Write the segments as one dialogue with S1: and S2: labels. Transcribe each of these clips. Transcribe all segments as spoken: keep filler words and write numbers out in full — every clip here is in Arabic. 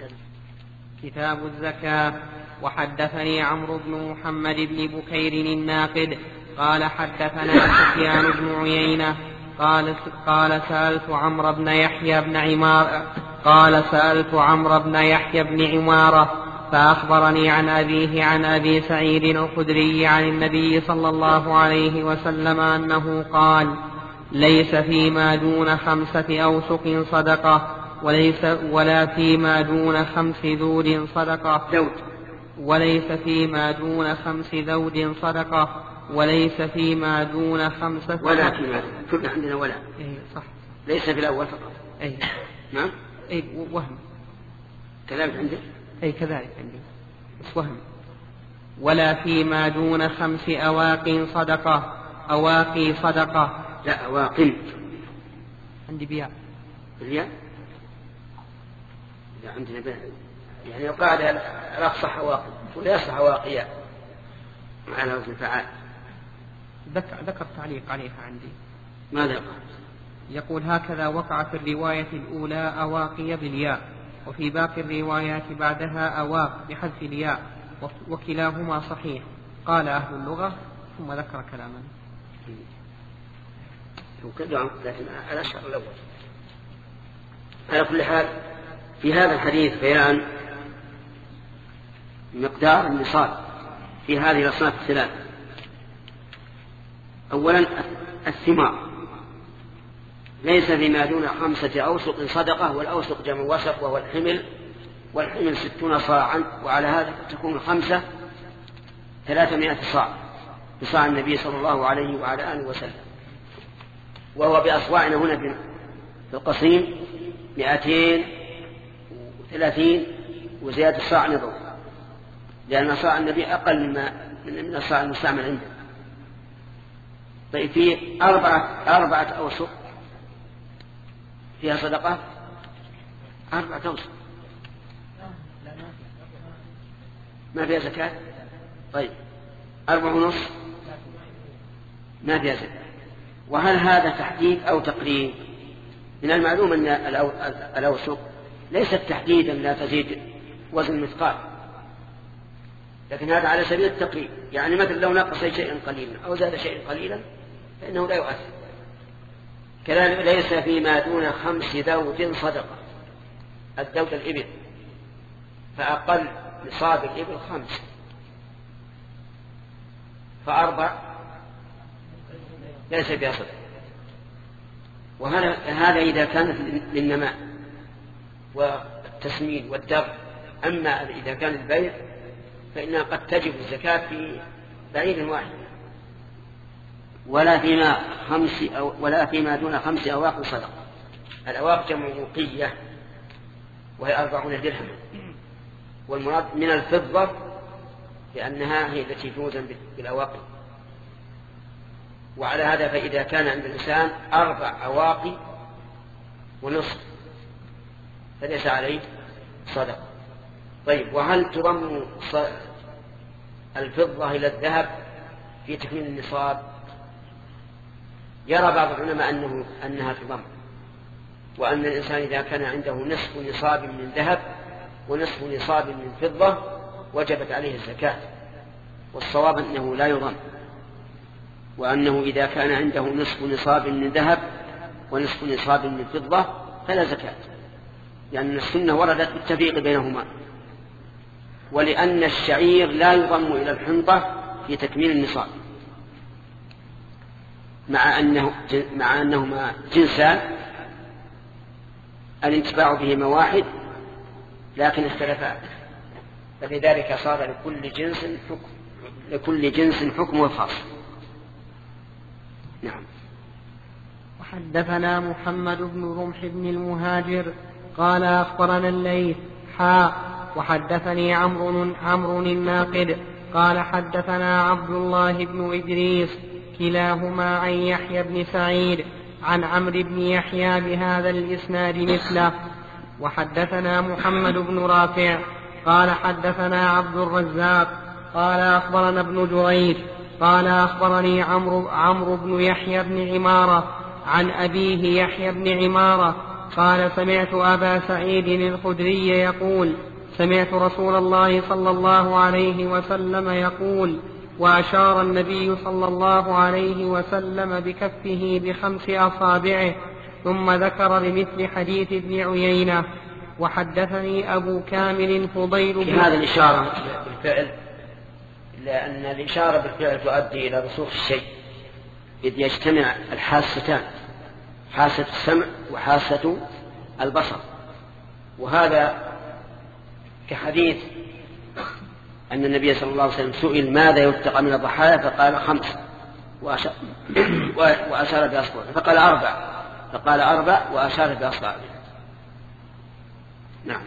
S1: كتاب الزكاة. وحدثني عمرو بن محمد بن بكير الناقد قال حدثنا سفيان بن عيينة قال قال سألت عمرو بن يحيى بن عمارة قال سألت عمرو بن يحيى بن عمارة فأخبرني عن أبيه عن أبي سعيد الخدري عن النبي صلى الله عليه وسلم أنه قال: ليس فيما دون خمسة أوسق صدقة وليس ولا فيما دون خمس ذود صدقة
S2: ذود
S1: وليس فيما دون خمس ذود صدقة وليس فيما دون خمسة
S2: ولا فيما كنا عندنا ولا
S1: إيه صح
S2: ليس في الأول فقط.
S1: أي
S2: نعم
S1: أي وهم
S2: كذلك عندك
S1: أي كذلك عندي بس وهم. ولا فيما دون خمس أواق صدقة أواقي صدقة
S2: لا أواقم
S1: عندي بياء
S2: الياء لا عندنا بياء يعني القاعدة لا تصح أواقم ولا يصح أواقيا على وزن فعال.
S1: ذكر, ذكر تعليق عليها عندي.
S2: ماذا قال؟
S1: يقول: هكذا وقع في الرواية الأولى أواقي بالياء وفي باقي الروايات بعدها أواق بحذف الياء وكلاهما صحيح. قال أهل اللغة ثم ذكر كلاما
S2: لكن على الشهر الأول. على كل حال في هذا الحديث بيان مقدار النصاب في هذه الأصناف الثلاث. أولا الثمار ليس فيما دون خمسة أوسق صدقة، والأوسق جمع وسق وهو الحمل، والحمل ستون صاعا، وعلى هذا تكون الخمسة ثلاثمائة صاع بصاع النبي صلى الله عليه وعلى آله وسلم، وهو بأصواعنا هنا في القصيم مئتين وثلاثين وزيادة صاع نظر، لأن صاع النبي أقل مما من الصاع المستعمل عنده. طيب في أربعة, أربعة أوسق فيها صدقة، أربعة أوسق ما فيها زكاة. طيب أربعة ونصف ما فيها زكاة. وهل هذا تحديد أو تقريب؟ من المعلوم أن الأوسق ليست تحديدا لا تزيد وزن مثقال، لكن هذا على سبيل التقريب، يعني مثل لو نقص شيئا قليلا أو زاد شيئا قليلا فإنه لا يؤثر. كذلك ليس فيما دون خمس ذود صدقة. الذود الإبل، فأقل نصاب الإبل خمس، فأربع ليس فيها صدقة. وهذا إذا كانت للنماء والتسمين والدر. أما إذا كان البيع فإنها قد تجب الزكاة في بعير واحد. ولا فيما خمس أو ولا فيما دون خمس أواق صدقة. الأواق جمع وقية وهي أربعون درهم، والمراد من الفضة لأنها هي التي توزن بالأواقي. وعلى هذا فإذا كان عند الإنسان أربع أواقي ونصف فليس عليه صدقة. طيب وهل تضم الفضة إلى الذهب في تكميل النصاب؟ يرى بعض العلماء أنه أنها تضم، وأن الإنسان إذا كان عنده نصف نصاب من ذهب ونصف نصاب من فضة وجبت عليه الزكاة. والصواب أنه لا يضم، وأنه إذا كان عنده نصف نصاب من ذهب ونصف نصاب من فضة فلا زكاة، لأن السنة وردت بالتفريق بينهما. ولأن الشعير لا يضم إلى الحنطة في تكميل النصاب، مع أنه مع أنهما جنسان الانتفاع بهما واحد لكن اختلفا، فلذلك صار لكل جنس حكم لكل جنس حكم خاص. نعم.
S1: وحدثنا محمد بن رمح بن المهاجر قال أخبرنا الليث حاء وحدثني عمرو عمرو الناقد قال حدثنا عبد الله بن إدريس كلاهما عن يحيى بن سعيد عن عمرو بن يحيى بهذا الإسناد مثله. وحدثنا محمد بن رافع قال حدثنا عبد الرزاق قال أخبرنا ابن جريج قال أخبرني عمرو عمرو بن يحيى بن عمارة عن أبيه يحيى بن عمارة قال سمعت أبا سعيد الخدري يقول سمعت رسول الله صلى الله عليه وسلم يقول وأشار النبي صلى الله عليه وسلم بكفه بخمس أصابعه ثم ذكر بمثل حديث ابن عيينة. وحدثني أبو كامل فضيل
S2: في هذه الإشارة بالفعل لأن الإشارة بالفعل تؤدي إلى رسوخ الشيء إذ يجتمع الحاستان حاسة السمع وحاسة البصر، وهذا كحديث أن النبي صلى الله عليه وسلم سئل ماذا يتقى من الضحايا فقال خمس وأشار بأصبعه، فقال أربع فقال أربع وأشار بأصبعه. نعم.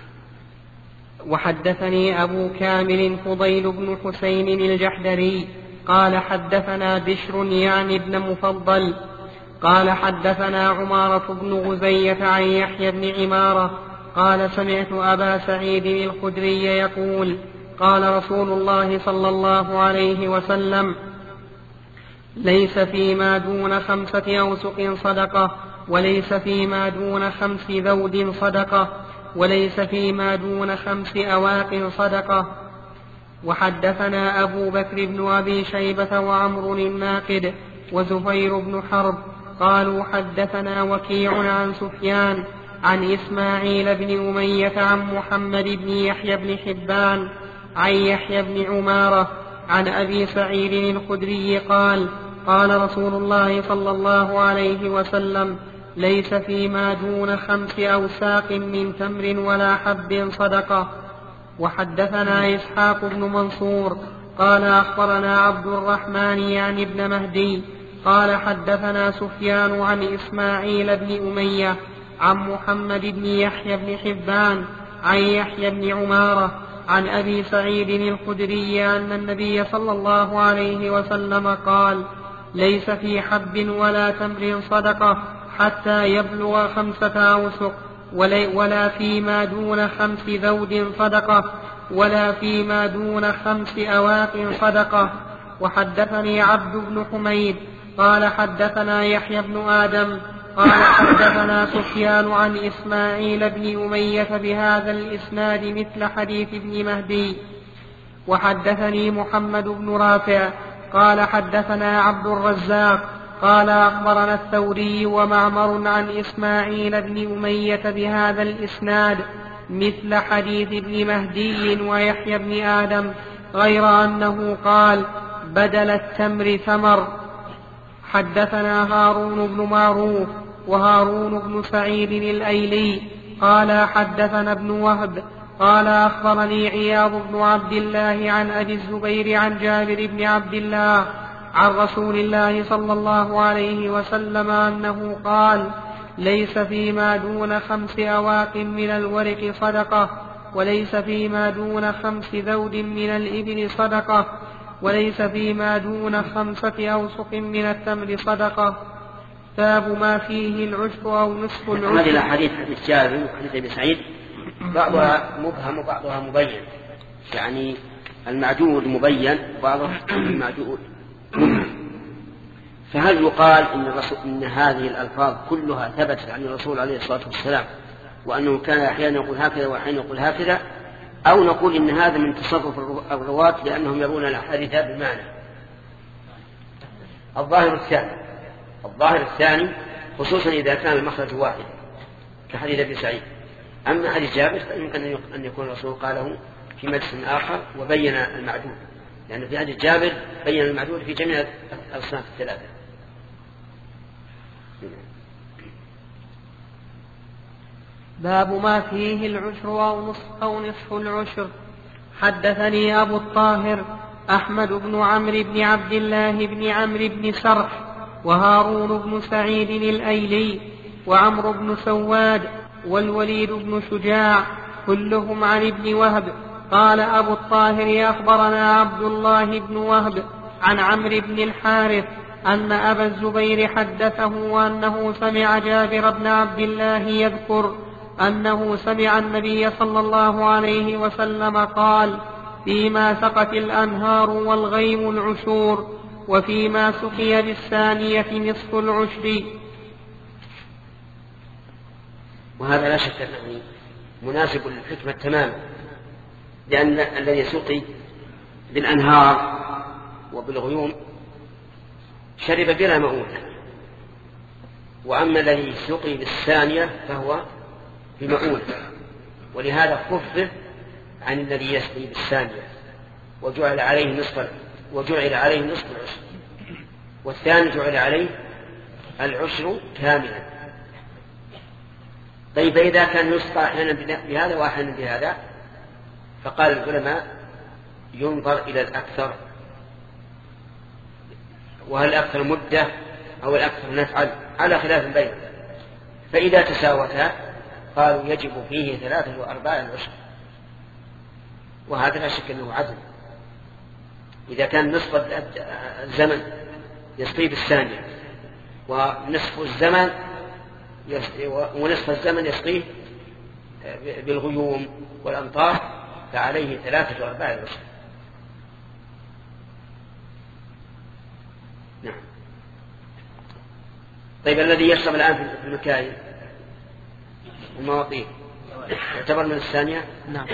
S1: وحدثني أبو كامل فضيل بن حسين الجحدري قال حدثنا بشر يعني ابن مفضل قال حدثنا عمارة بن غزية عن يحيى بن عمارة قال سمعت أبا سعيد الخدري يقول قال رسول الله صلى الله عليه وسلم ليس فيما دون خمسة أوسق صدقة وليس فيما دون خمس ذود صدقة وليس فيما دون خمس أواق صدقة. وحدثنا أبو بكر بن أبي شيبة وعمر الناقد وزهير بن حرب قالوا حدثنا وكيع عن سفيان عن إسماعيل بن أمية عن محمد بن يحيى بن حبان عن يحيى بن عمارة عن أبي سعيد الخدري قال قال رسول الله صلى الله عليه وسلم ليس فيما دون خمس أوساق من تمر ولا حب صدقة. وحدثنا إسحاق بن منصور قال أخبرنا عبد الرحمن يعني ابن مهدي قال حدثنا سفيان عن إسماعيل بن أمية عن محمد بن يحيى بن حبان عن يحيى بن عمارة عن أبي سعيد الخدري أن النبي صلى الله عليه وسلم قال ليس في حب ولا تمر صدقة حتى يبلغ خمسة أوسق ولا فيما دون خمس ذود صدقة ولا فيما دون خمس أواق صدقة. وحدثني عبد بن حميد قال حدثنا يحيى بن آدم قال حدثنا سفيان عن إسماعيل بن أمية بهذا الإسناد مثل حديث ابن مهدي. وحدثني محمد بن رافع قال حدثنا عبد الرزاق قال أخبرنا الثوري ومعمر عن إسماعيل بن أمية بهذا الإسناد مثل حديث ابن مهدي ويحيى بن آدم غير أنه قال بدل التمر ثمر. حدثنا هارون بن معروف وهارون بن سعيد الأيلي قال حدثنا ابن وهب قال أخبرني عياض بن عبد الله عن أبي الزبير عن جابر بن عبد الله عن رسول الله صلى الله عليه وسلم أنه قال ليس فيما دون خمس أواق من الورق صدقة وليس فيما دون خمس ذود من الإبل صدقة وليس فيما دون خمسة أوسق من التمر صدقة. باب ما فيه العشر أو نصف العشر.
S2: هذه الأحاديث حديث جابر وحديث ابن سعيد بعضها مبهم وبعضها مبين، يعني المعدود مبين وبعضها المعدود مبهم. فهل يقال إن, إن هذه الألفاظ كلها ثبتت عن الرسول عليه الصلاة والسلام وأنه كان أحيانا يقول هكذا وأحيانا يقول هكذا، أو نقول إن هذا من تصرف الرواة لأنهم يرون الأحاديث بالمعنى؟ الظاهر الثاني الظاهر الثاني خصوصا إذا كان المخرج واحد كحديث أبي سعيد. أما حديث جابر فيمكن أن يكون الرسول قاله في مجلس آخر وبين المعدود، لأن في حديث جابر بين المعدود في جميع الأصناف الثلاثة.
S1: باب ما فيه العشر أو نصف, أو نصف العشر. حدثني أبو الطاهر أحمد بن عمرو بن عبد الله بن عمرو بن سرح وهارون بن سعيد الأيلي وعمرو بن سواد والوليد بن شجاع كلهم عن ابن وهب. قال أبو الطاهر أخبرنا عبد الله بن وهب عن عمرو بن الحارث أن أبا الزبير حدثه أنه سمع جابر بن عبد الله يذكر أنه سمع النبي صلى الله عليه وسلم قال فيما سقت الأنهار والغيم العشور وفيما سقي بالثانية نصف العشر.
S2: وهذا لا شك أنه مناسب للحكمة تماما، لأن الذي يسقي بالأنهار وبالغيوم شرب بلا مؤونة، وأما الذي يسقي بالثانية فهو بمؤونة، ولهذا خفف عن الذي يسقي بالثانية وجعل عليه نصف وجعل عليه نصف العشر، والثاني جعل عليه العشر كاملا. طيب إذا كان يسقى أحيانا بهذا وأحيانا بهذا، فقال العلماء ينظر إلى الأكثر، وهل الأكثر مدة أو الأكثر نفعل على خلاف بينهم، فإذا تساوتا قالوا يجب فيه ثلاثة وأرباع العشر، وهذا لا شك أنه عدل. إذا كان نصف الزمن يسقي بالثانية ونصف الزمن ونصف الزمن يسقيه بالغيوم والأمطار فعليه ثلاثة وأرباع العشر. نعم. طيب الذي يشرب الآن في المكاين المواطين يعتبر من الثانية؟
S1: نعم.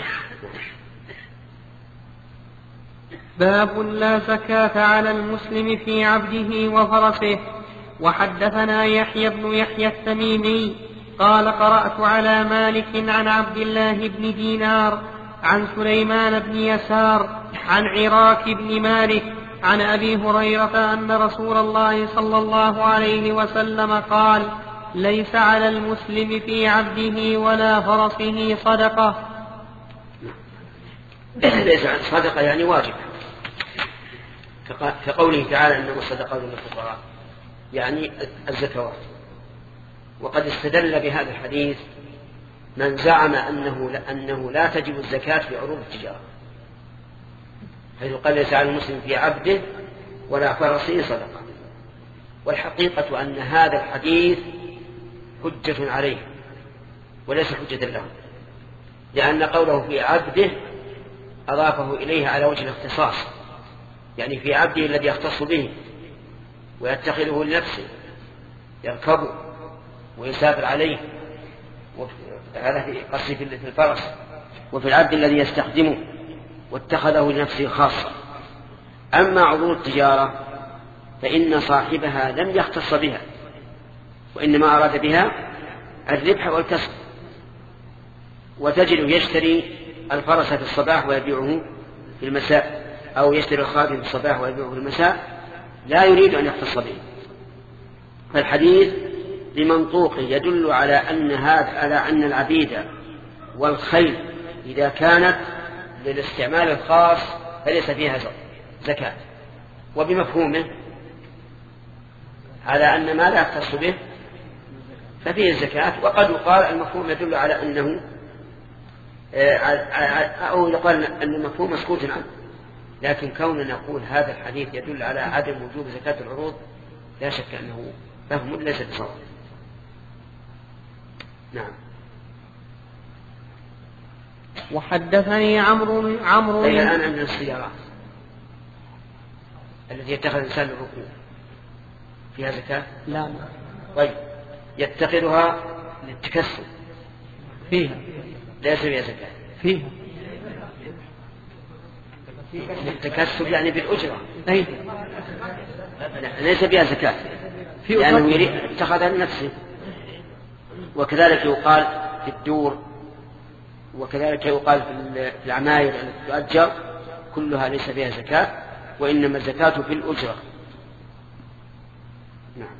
S1: باب لا زكاة على المسلم في عبده وفرسه. وحدثنا يحيى بن يحيى التميمي قال قرأت على مالك عن عبد الله بن دينار عن سليمان بن يسار عن عراك بن مالك عن أبي هريرة أن رسول الله صلى الله عليه وسلم قال: ليس على المسلم في عبده ولا فرسه صدقة.
S2: ليس صدقة يعني واجب، كقوله تعالى إنما الصدقات للفقراء، يعني الزكوات. وقد استدل بهذا الحديث من زعم أنه, أنه لا تجب الزكاة في عروض التجارة، حيث قال ليس على المسلم في عبده ولا فرسه صدقة. والحقيقة أن هذا الحديث حجة عليه وليس حجة له، لأن قوله في عبده أضافه إليه على وجه الاختصاص، يعني في عبده الذي يختص به ويتخذه لنفسه يركبه ويسافر عليه، هذا في قصد في الفرس، وفي العبد الذي يستخدمه واتخذه لنفسه خاصة. أما عروض التجارة فإن صاحبها لم يختص بها، وإنما أراد بها الربح والكسب، وتجد يشتري الفرس في الصباح ويبيعه في المساء، أو يشتري الخادم في الصباح ويبيعه في المساء، لا يريد أن يختص به. فالحديث بمنطوقه يدل على أن هذا على أن العبيد والخيل إذا كانت للاستعمال الخاص فليس فيها زكاة، وبمفهومه على أن ما لا يختص به ففيه الزكاة. وقد يقال المفهوم يدل على أنه أو يقال أن المفهوم مسكوت عنه، لكن كوننا نقول هذا الحديث يدل على عدم وجوب زكاة العروض لا شك أنه فهم ليس بصواب. نعم.
S1: وحدثني عمرو عمرو
S2: طيب الآن عندنا السيارات التي يتخذ الإنسان للركوب فيها زكاة؟
S1: لا.
S2: طيب يتخذها للتكسب
S1: فيها
S2: ليس فيها زكاة؟
S1: فيها
S2: للتكسب يعني بالأجرة.
S1: أي
S2: ليس فيها زكاة لأنه يريد اتخذها لنفسه. وكذلك يقال في الدور، وكذلك يقال في العماير التي تؤجر، كلها ليس فيها زكاة، وإنما الزكاة في الأجرة. نعم.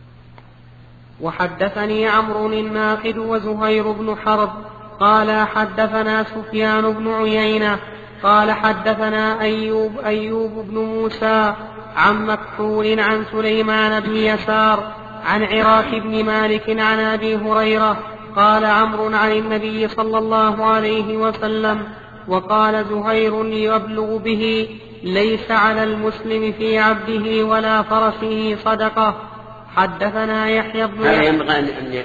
S1: وحدثني عمرو الناقد وزهير بن حرب قال حدثنا سفيان بن عيينة قال حدثنا أيوب أيوب بن موسى عن مكحول عن سليمان بن يسار عن عراك بن مالك عن أبي هريرة قال عمرو عن النبي صلى الله عليه وسلم. وقال زهير يبلغ به: ليس على المسلم في عبده ولا فرسه صدقة. حدثنا يحيى بن
S2: هذا ينبغي أن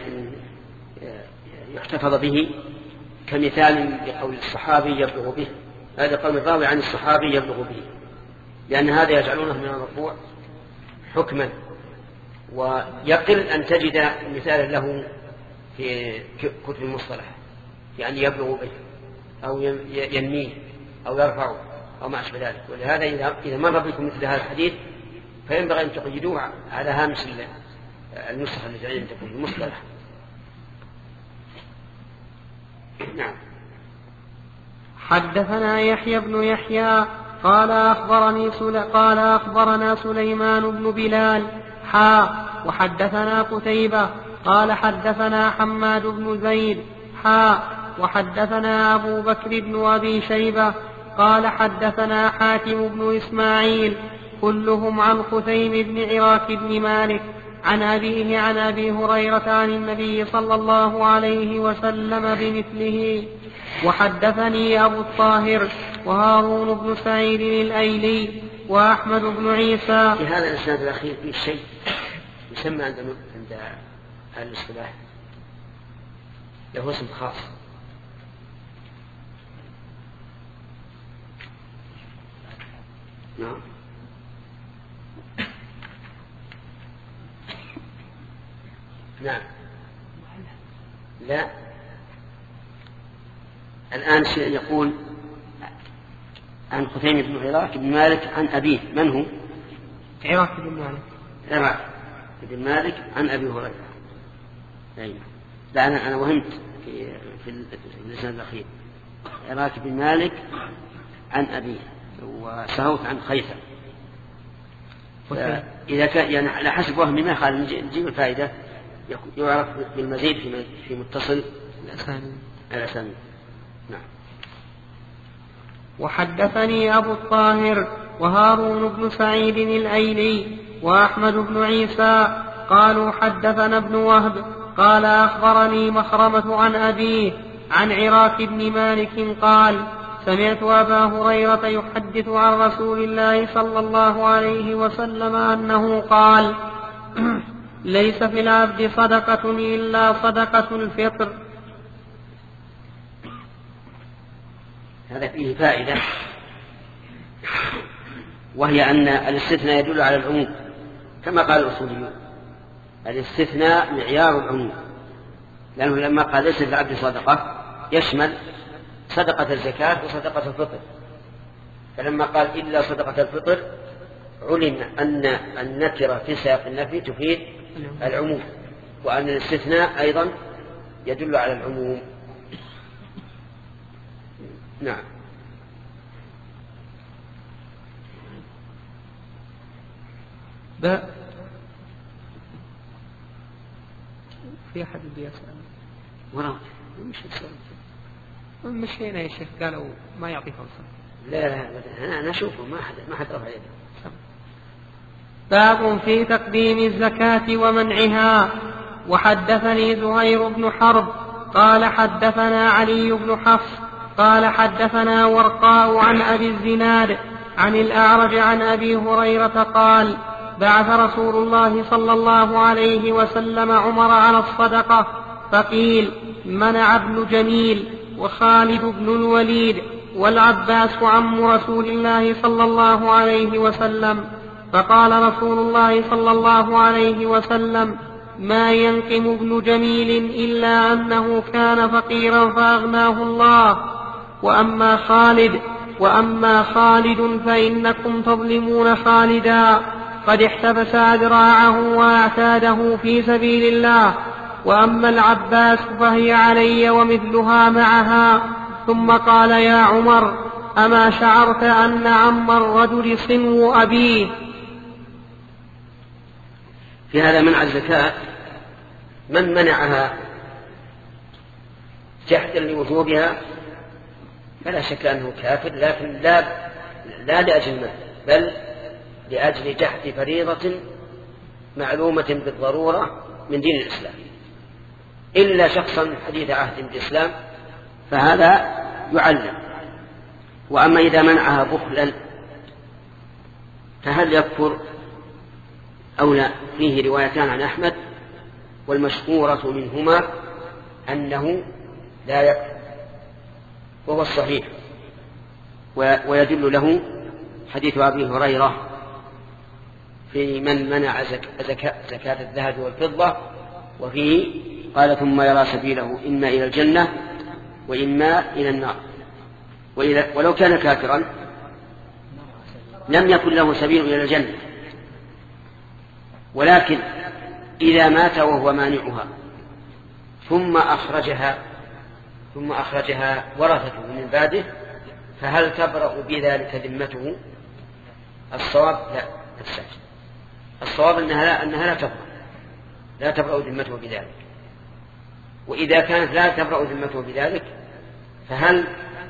S2: يحتفظ به كمثال لقول الصحابي يبلغ به، هذا قول الراوي عن الصحابي يبلغ به، لأن هذا يجعلونه من المرفوع حكما، ويقل أن تجد مثالا له في كتب المصطلح، يعني يبلغ به أو ينميه أو يرفعه أو ما أشبه ذلك. ولهذا إذا مر بكم مثل هذا الحديث فينبغي أن تقيدوه على هامش النسخة التي عندكم في المصطلح. نعم.
S1: حدثنا يحيى بن يحيى قال أخبرني سل... قال أخبرنا سليمان بن بلال حا وحدثنا قتيبة قال حدثنا حماد بن زيد حا وحدثنا أبو بكر بن أبي شيبة قال حدثنا حاتم بن إسماعيل كلهم عن خثيم بن عراك بن مالك عن أبيه عن أبي هريرة عن النبي صلى الله عليه وسلم بمثله. وحدثني أبو الطاهر وهارون بن سعيد الأيلي وأحمد بن عيسى.
S2: في هذا الإسناد الأخير في شيء يسمى عند عند أهل الاصطلاح له اسم خاص، نعم نعم لا الآن شيء يقول عن خثيم بن عراك بن مالك عن أبيه. من هو؟
S1: عراك بن مالك.
S2: عراك بن مالك عن أبي هريرة. أيوة. لا أنا أنا وهمت في في اللسان الأخير. عراك بن مالك عن أبيه وسهوت عن خيثم. إذا كان يعني على حسب وهمي ما خال نجيب الفائدة يعرف بالمزيد في في متصل الأسانيد. نعم.
S1: وحدثني أبو الطاهر وهارون بن سعيد الأيلي وأحمد بن عيسى قالوا حدثنا ابن وهب قال أخبرني مخرمة عن أبيه عن عراك بن مالك قال سمعت أبا هريرة يحدث عن رسول الله صلى الله عليه وسلم أنه قال ليس في العبد صدقة إلا صدقة الفطر.
S2: هذا فيه فائدة، وهي أن الاستثناء يدل على العموم كما قال الأصوليون. الاستثناء معيار العموم، لأنه لما قال ليس في العبد صدقة يشمل صدقة الزكاة وصدقة الفطر، فلما قال إلا صدقة الفطر علم أن النكرة في سياق النفي تفيد العموم، وأن الاستثناء أيضا يدل على العموم. نعم.
S1: باء في أحد بيسأل
S2: ورا
S1: مش يسأل مش هنا يا شيخ قالوا ما يعطي فرصة.
S2: لا لا أنا أنا أشوفه ما حد ما حد رفع يده.
S1: باب في تقديم الزكاة ومنعها. وحدثني زهير بن حرب قال حدثنا علي بن حفص قال حدثنا ورقاء عن أبي الزناد عن الأعرج عن أبي هريرة قال بعث رسول الله صلى الله عليه وسلم عمر على الصدقة فقيل منع ابن جميل وخالد بن الوليد والعباس عم رسول الله صلى الله عليه وسلم. فقال رسول الله صلى الله عليه وسلم ما ينقم ابن جميل إلا أنه كان فقيرا فأغناه الله، وأما خالد وأما خالد فإنكم تظلمون خالدا قد احتبس أذراعه وأعتاده في سبيل الله، وأما العباس فهي علي ومثلها معها. ثم قال يا عمر أما شعرت أن عم الرجل صنو أبيه.
S2: في هذا منع الزكاة من منعها جحدا لوجوبها فلا شك أنه كافر، لكن لا, لا لأجل المال بل لأجل جحد فريضة معلومة بالضرورة من دين الإسلام، إلا شخصا حديث عهد بالإسلام فهذا يعلم. وأما إذا منعها بخلا فهل يكفر أو لا؟ فيه روايتان عن أحمد، والمشهورة منهما أنه لا يكفر وهو الصحيح، ويدل له حديث أبي هريرة في من منع زكاة, زكاة الذهب والفضة، وفيه قال ثم يرى سبيله إما إلى الجنة وإما إلى النار. ولو كان كافرا لم يكن له سبيل إلى الجنة، ولكن إذا مات وهو مانعها ثم أخرجها ثم أخرجها ورثته من بعده، فهل تبرأ بذلك ذمته؟ الصواب لا تفسد. الصواب أنها لا, أنها لا تبرأ لا تبرأ ذمته بذلك. وإذا كانت لا تبرأ ذمته بذلك، فهل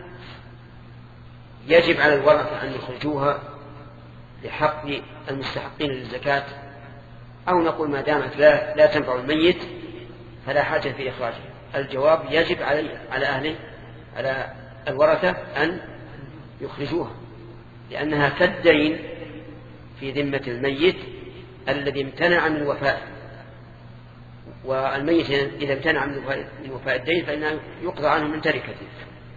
S2: يجب على الورثة أن يخرجوها لحق المستحقين للزكاة، أو نقول ما دامت لا, لا تنفع الميت فلا حاجة في إخراجها؟ الجواب يجب علي على أهله على الورثة أن يخرجوها، لأنها كالدين في ذمة الميت الذي امتنع من الوفاء، والميت إذا امتنع من وفاء الدين فإنه يقضى عنه من تركته.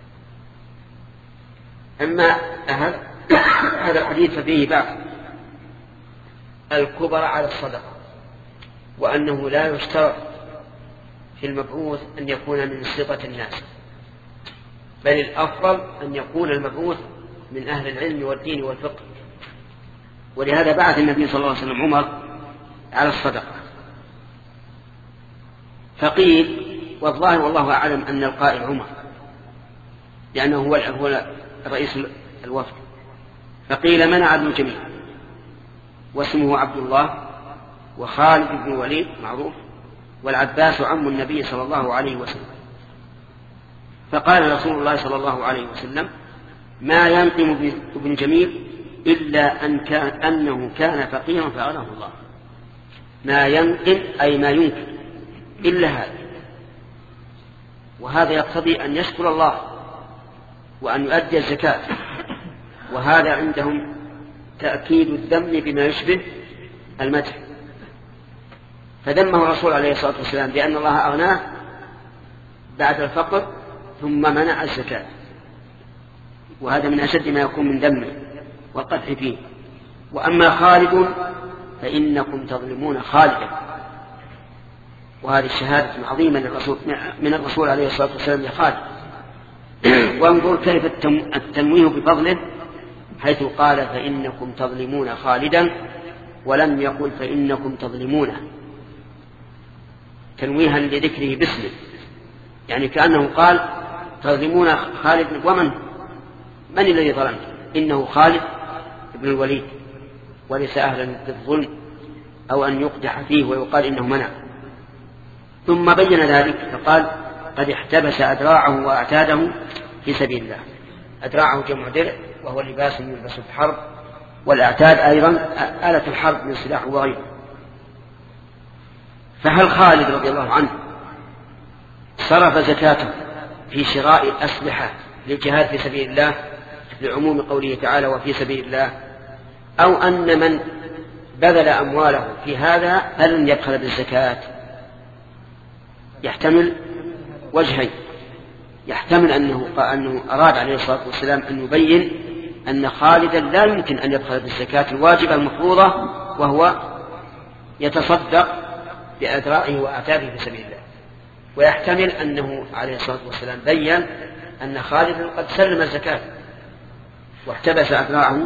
S2: أما هذا الحديث ففيه بعض الكبر على الصدقة، وأنه لا يشترط في المبعوث أن يكون من صفة الناس، بل الأفضل أن يكون المبعوث من أهل العلم والدين والفقه. ولهذا بعث النبي صلى الله عليه وسلم عمر على الصدقة، فقيل والظاهر والله أعلم أن القائل عمر لأنه هو رئيس الوفد، فقيل منع ابن جميل واسمه عبد الله، وخالد بن الوليد معروف، والعباس عم النبي صلى الله عليه وسلم. فقال رسول الله صلى الله عليه وسلم ما ينقم ابن جميل إلا أن كان أنه كان فقيرا فأغناه الله. ما ينقم أي ما ينقم إلا هذا، وهذا يقتضي أن يشكر الله وأن يؤدي الزكاة، وهذا عندهم تأكيد الذم بما يشبه المدح. فذمه الرسول عليه الصلاة والسلام بأن الله أغناه بعد الفقر ثم منع الزكاة، وهذا من أشد ما يكون من ذمه والقدح فيه. وأما خالد فإنكم تظلمون خالدا، وهذه الشهادة عظيمة للرسول من الرسول عليه الصلاة والسلام لخالد. وانظر كيف التنويه بفضله، حيث قال فإنكم تظلمون خالدا ولم يقل فإنكم تظلمونه، تنويها لذكره باسمه، يعني كأنه قال تظلمون خالد. ومن من الذي ظلمت؟ إنه خالد بن الوليد، وليس أهلا بالظلم أو أن يقدح فيه ويقال إنه منع. ثم بين ذلك فقال قد احتبس أدراعه وأعتاده في سبيل الله. أدراعه جمع درع وهو لباس يلبس في الحرب، والأعتاد أيضا آلة الحرب من سلاح وغيره. فهل خالد رضي الله عنه صرف زكاته في شراء الأسلحة للجهاد في سبيل الله لعموم قوله تعالى وفي سبيل الله، أو أن من بذل أمواله في هذا فلن يبخل بالزكاة؟ يحتمل وجهين. يحتمل أنه, أنه أراد عليه الصلاة والسلام أن يبين أن خالدا لا يمكن أن يبخل بالزكاة الواجبة المفروضة، وهو يتصدق بأدرائه وأعتاده في سبيل الله. ويحتمل أنه عليه الصلاة والسلام بيّن أن خالدا قد سلم الزكاة واحتبس أدراعه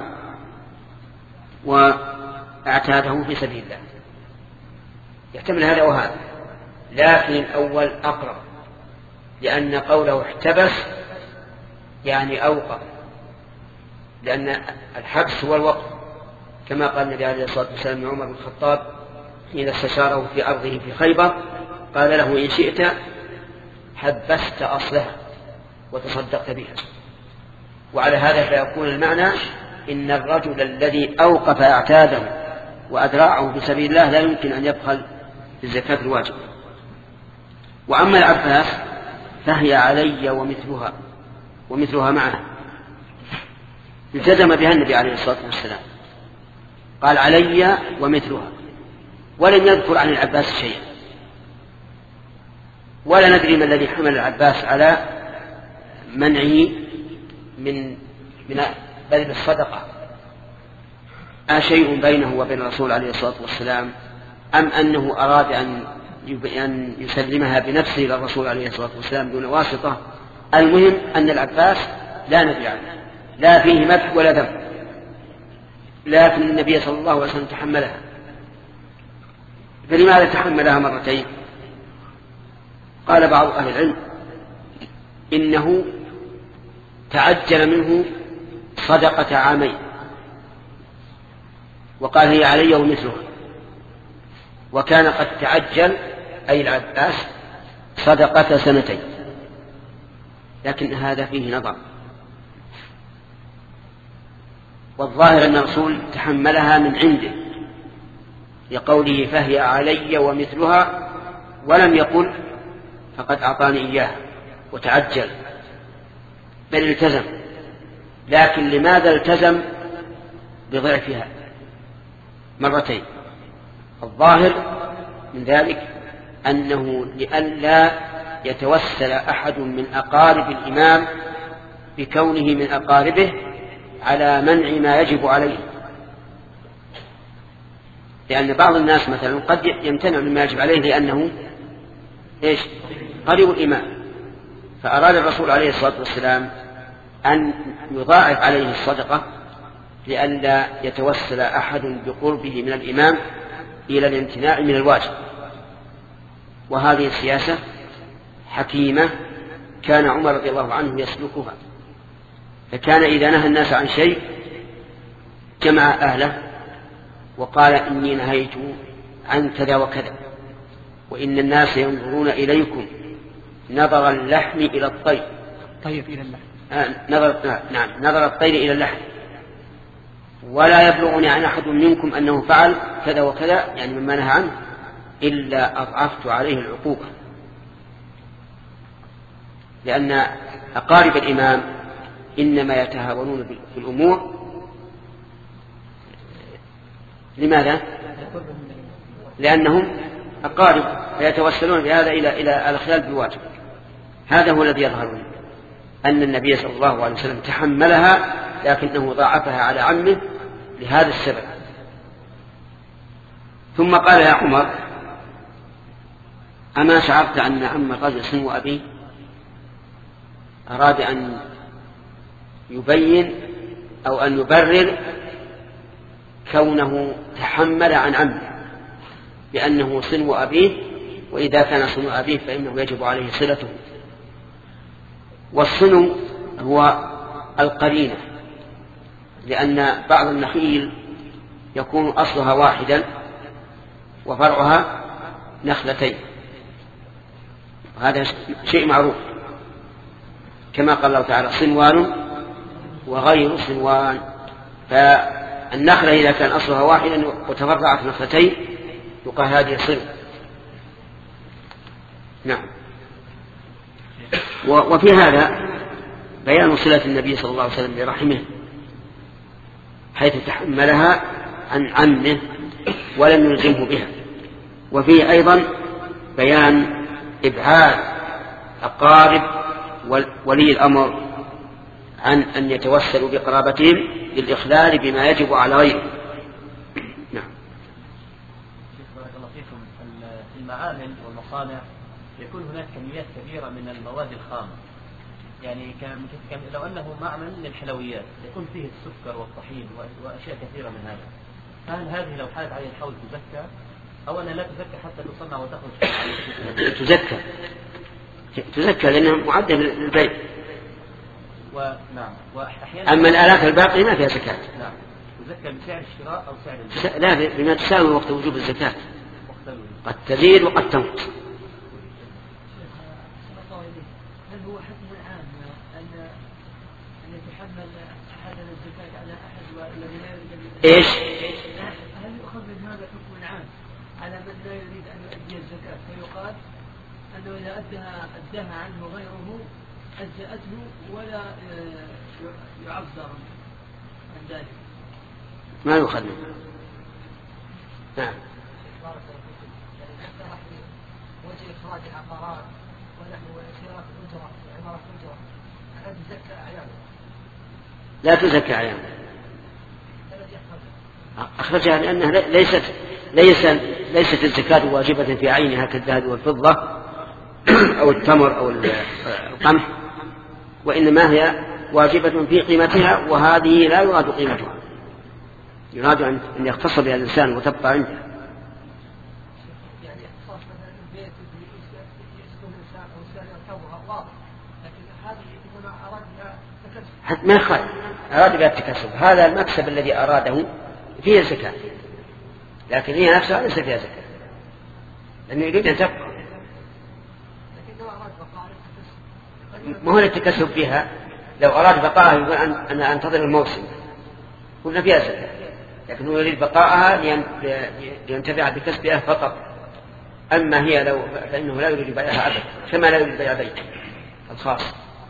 S2: وأعتاده في سبيل الله. يحتمل هذا وهذا، لكن الأول أقرب، لأن قوله احتبس يعني أوقف، لأن الحبس هو الوقف، كما قال النبي عليه الصلاة والسلام لعمر بن الخطاب حين استشاره في أرضه في خيبر، قال له إن شئت حبست أصلها وتصدقت بها. وعلى هذا فيكون المعنى إن الرجل الذي أوقف أعتاده وأدراعه في سبيل الله لا يمكن أن يبخل بالزكاة الواجب. وأما العباس فهي علي ومثلها ومثلها معه، التزم بها النبي عليه الصلاة والسلام، قال علي ومثلها، ولم يذكر عن العباس شيئا. ولا ندري ما الذي حمل العباس على منعه من من بذل الصدقة، أشيء بينه وبين الرسول عليه الصلاة والسلام، أم أنه أراد أن أن يسلمها بنفسه إلى الرسول عليه الصلاة والسلام دون واسطة. المهم أن العباس لا ندري عنه، لا فيه مدح ولا ذم، لكن النبي صلى الله عليه وسلم تحملها. فلماذا تحملها مرتين؟ قال بعض أهل العلم إنه تعجل منه صدقة عامين، وقال هي علي ومثلها، وكان قد تعجل أي العباس صدقة سنتين، لكن هذا فيه نظر. والظاهر أن الرسول تحملها من عنده لقوله فهي علي ومثلها، ولم يقل فقد أعطاني إياها وتعجل، بل التزم. لكن لماذا التزم بضعفها مرتين؟ الظاهر من ذلك أنه لئلا يتوسل أحد من أقارب الإمام بكونه من أقاربه على منع ما يجب عليه، لأن بعض الناس مثلا قد يمتنع مما يجب عليه لأنه إيش؟ قريب الإمام، فأراد الرسول عليه الصلاة والسلام أن يضاعف عليه الصدقة لئلا يتوسل أحد بقربه من الإمام إلى الامتناع من الواجب. وهذه السياسة حكيمة كان عمر رضي الله عنه يسلكها، فكان إذا نهى الناس عن شيء جمع أهله وقال إني نهيت عن كذا وكذا، وإن الناس ينظرون إليكم نظر اللحم إلى الطير.
S1: طيب إلى اللحم.
S2: آه نظر نعم نظر الطير إلى اللحم، ولا يبلغني عن أحد منكم أنه فعل كذا وكذا، يعني مما نهى عنه، إلا أضعفت عليه العقوبة. لأن أقارب الإمام إنما يتهاونون في الأمور. لماذا؟ لأنهم أقارب فيتوسلون بهذا إلى إلى الخلال بالواجب. هذا هو الذي يظهر لي أن النبي صلى الله عليه وسلم تحملها، لكنه ضاعفها على عمه لهذا السبب. ثم قال يا عمر أما شعرت أن عم الرجل سنو أبيه؟ أراد أن يبين أو أن يبرر كونه تحمل عن عمه بأنه صنو أبيه، وإذا كان صنو أبيه فإنه يجب عليه صلته. والصنو هو القرينة، لأن بعض النخيل يكون أصلها واحدا وفرعها نخلتين، هذا شيء معروف، كما قال الله تعالى صنوان وغير صنوان. فالنخلة إذا كان أصلها واحدا وتفرعت نخلتين يقال هذه صنو. نعم. وفي هذا بيان صلة النبي صلى الله عليه وسلم برحمه، حيث تحملها عن عمه ولم يلزمه بها. وفيه أيضا بيان إبعاد أقارب ولي الأمر عن أن يتوسلوا بقرابتهم للإخلال بما يجب على غيره. نعم.
S3: بارك الله فيكم. في المعامل والمصانع يكون هناك كميات كبيرة من المواد الخام، يعني لو أنه معمل للحلويات يكون فيه السكر والطحين وأشياء كثيرة من هذا، فهل هذه لو حالت عليه الحول تزكى أو أنها لا تزكى حتى تصنع وتخرج؟
S2: تزكى تزكى لأنها معدة للبيع.
S3: ونعم. وأحيانا
S2: أما الآلات الباقية ما فيها زكاة.
S3: نعم. تزكى بسعر الشراء أو سعر البيع؟
S2: لا، بما تساوي وقت وجوب الزكاة، قد تزيد وقد تنقص.
S4: هل هو حكم عام أن أن يتحمل أحدنا الزكاة على أحد والذي لا يريد؟
S2: إيش؟
S4: هل يؤخذ من هذا حكم عام على من لا يريد أن يؤدي الزكاة، فيقال أنه إذا أدها أداها عنه غيره أجزأته ولا يعذر عن ذلك؟
S2: ما يؤخذ. نعم.
S4: وجه إخراج العقارات ونحن وسيارات الأجرة وعمارات الأجرة هل تزكى أعيانه؟
S2: لا تزكى أعيانه. أخرجها لأنها ليست ليس ليست الزكاة واجبة في عينها كالذهب والفضة أو التمر أو القمح، وإنما هي واجبة في قيمتها، وهذه لا يراد قيمتها، يراد أن يختص بها الإنسان وتبقى عنده. ما يخالف، أراد بها التكسب، هذا المكسب الذي أراده فيه زكاة، لكن هي نفسها ليس فيها زكاة لأنه يريد أن تبقى. ما هو التكسب فيها، لو أراد بقاءها يقول أنا أنتظر الموسم قلنا فيها زكاة، لكن هو يريد بقاءها لينتفع بكسبها فقط. أما هي لو فإنه لا يريد بيعها أبدا، كما لا يريد بيع بيته الخاص.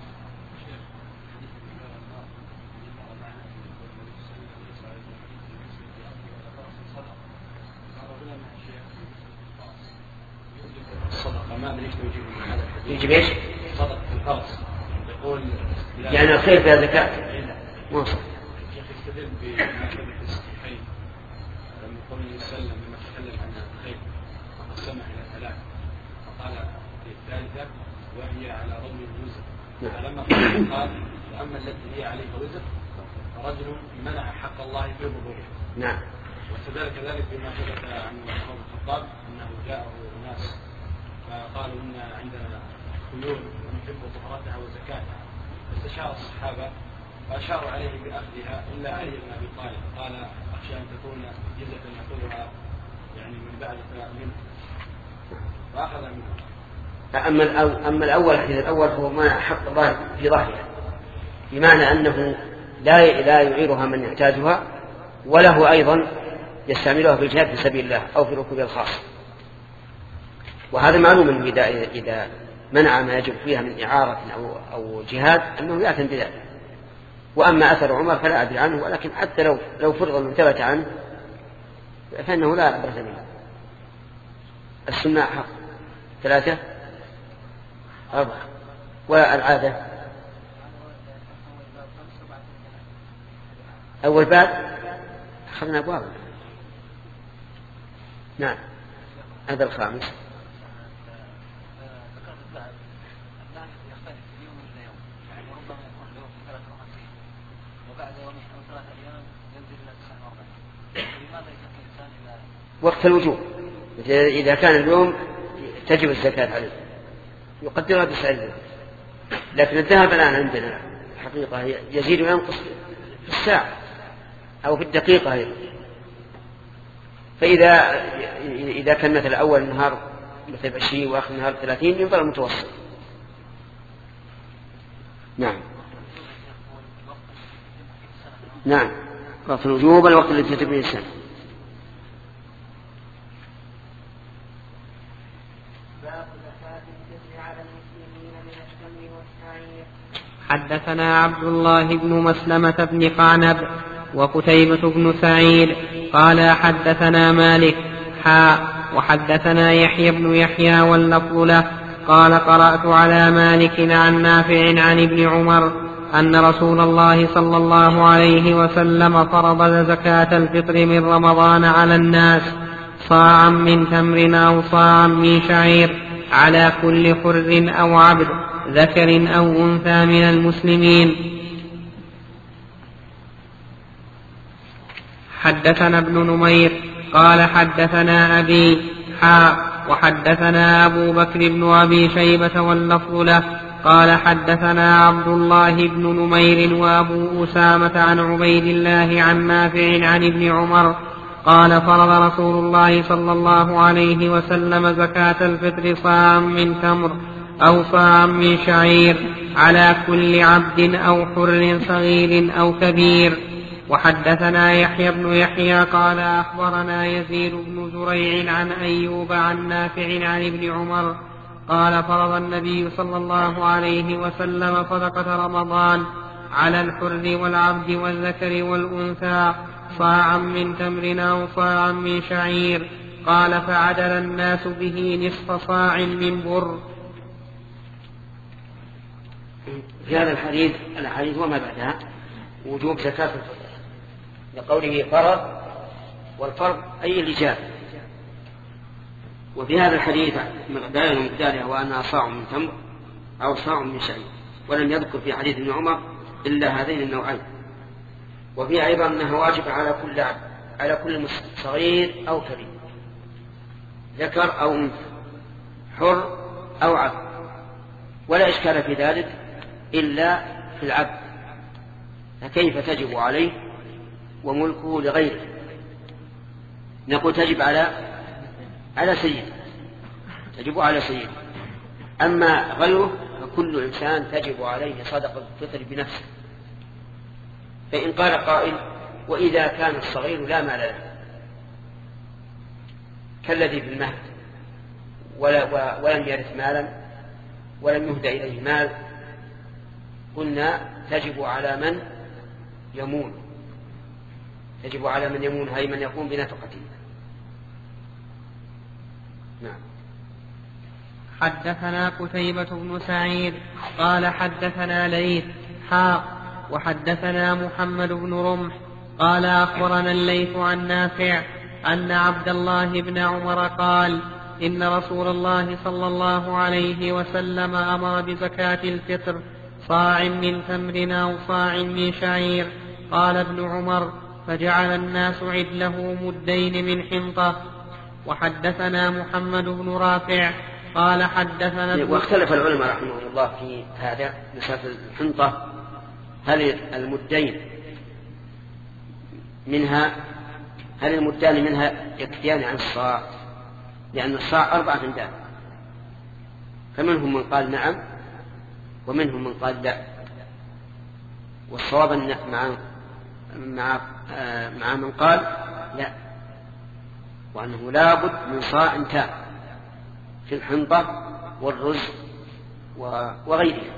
S2: يجب ايش؟
S5: صدقة الفرس يقول
S2: يعني الخير فيها زكاة. ما صح.
S5: الشيخ يستدل بما ثبت في الصحيحين لما قال النبي صلى الله عليه وسلم لما تكلم عن الخير فقسمها إلى ثلاث، فقال في الثالثة وهي على رجل الوزر، فلما قال فأما التي هي عليه وزر فرجل منع حق الله في ربوبه.
S2: نعم.
S5: واستدل كذلك بما ثبت عن عمر بن الخطاب أنه جاءه ناس فقالوا إن عندنا خيول ونحب طهرتها وزكاتها، فاستشار الصحابة فأشاروا عليه بأخذها إلا علي بن أبي طالب، قال أخشى أن تكون جزءا يأخذها يعني من بعد منه فأخذ منه.
S2: أما أما الأول الحديث الأول هو ما حق الله في ظاهرها، بمعنى أنه لا لا يعيرها من يحتاجها، وله أيضا يستعملها في الجهاد في سبيل الله أو في ركوب الخاص، وهذا معلوم إذا إذا منع ما يجب فيها من إعارة أو أو جهاد أنه يأتم بذلك. وأما أثر عمر فلا أدري عنه، ولكن حتى لو لو فرض أنه ثبت عنه فإنه لا عبرة به. السنة حق ثلاثة أربعة، والعادة أول باب أخذنا أبواب. نعم. هذا الخامس. وقت الوجوب إذا كان اليوم تجب الزكاة عليه يقدرها بسعر، لكن الذهب الآن عندنا حقيقة يزيد وينقص في الساعة أو في الدقيقة هي. فإذا إذا كان مثل أول النهار مثل عشرين وآخر النهار ثلاثين ينظر المتوسط. نعم. نعم. وقت الوجوب الوقت الذي تتم به السنة.
S1: حدثنا عبد الله بن مسلمة بن قعنب وقتيبة بن سعيد قال حدثنا مالك حاء وحدثنا يحيى بن يحيى واللفظ له قال قرأت على مالك عن نافع عن ابن عمر أن رسول الله صلى الله عليه وسلم فرض زكاة الفطر من رمضان على الناس صاعا من تمر أو صاعا من شعير على كل حر أو عبد ذكر أو أنثى من المسلمين. حدثنا ابن نمير قال حدثنا أبي حاء وحدثنا أبو بكر بن أبي شيبة واللفظ له قال حدثنا عبد الله بن نمير وأبو أسامة عن عبيد الله عن نافع عن ابن عمر قال فرض رسول الله صلى الله عليه وسلم زكاة الفطر صاعا من تمر أو صاعا من شعير على كل عبد أو حر صغير أو كبير. وحدثنا يحيى بن يحيى قال أخبرنا يزيد بن زريع عن أيوب عن نافع عن ابن عمر قال فرض النبي صلى الله عليه وسلم صدقة رمضان على الحر والعبد والذكر والأنثى صاعا من تمر أو صاعا من شعير قال فعدل الناس به نصف صاع من بر.
S2: في هذا الحديث الحديث وما بعدها وجوب زكاة الفطر لقوله فرض، والفرض أي الإجابة وفي هذا الحديث بيان مقدارها وأنها صاع من تمر أو صاع من شعير، ولم يذكر في حديث ابن عمر إلا هذين النوعين. وفي أيضا أنها واجبة على كل عبد، على كل صغير أو كبير، ذكر أو أنثى، حر أو عبد، ولا إشكال في ذلك إلا في العبد، فكيف تجب عليه وملكه لغيره؟ نقول تجب على على سيده، تجب على سيده. أما غيره فكل إنسان تجب عليه صدقة الفطر بنفسه. فإن قال قائل وإذا كان الصغير لا مال له كالذي في المهد ولا ولم يرث مالا ولم يهدى إليه مال، قلنا تجب على من يمون، تجب على من يمون، هي من يقوم بنفقته. نعم.
S1: حدثنا قتيبة بن سعيد قال حدثنا ليث حاء وحدثنا محمد بن رمح قال أخبرنا الليث عن نافع أن عبد الله بن عمر قال إن رسول الله صلى الله عليه وسلم أمر بزكاة الفطر صاع من تمر أو صاع من شعير. قال ابن عمر فجعل الناس عدله مدين من حنطة. وحدثنا محمد بن رافع قال حدثنا.
S2: واختلف العلماء رحمه الله في هذا مسافة الحنطة، هل المدين منها هل المدان منها يكفيان عن الصاع؟ لأن الصاع أربعة أمداد، فمنهم من قال نعم ومنهم من قال لا، والصواب مع مع مع من قال لا، وأنه لا بد من صاع تام في الحنطة والرز وغيرها.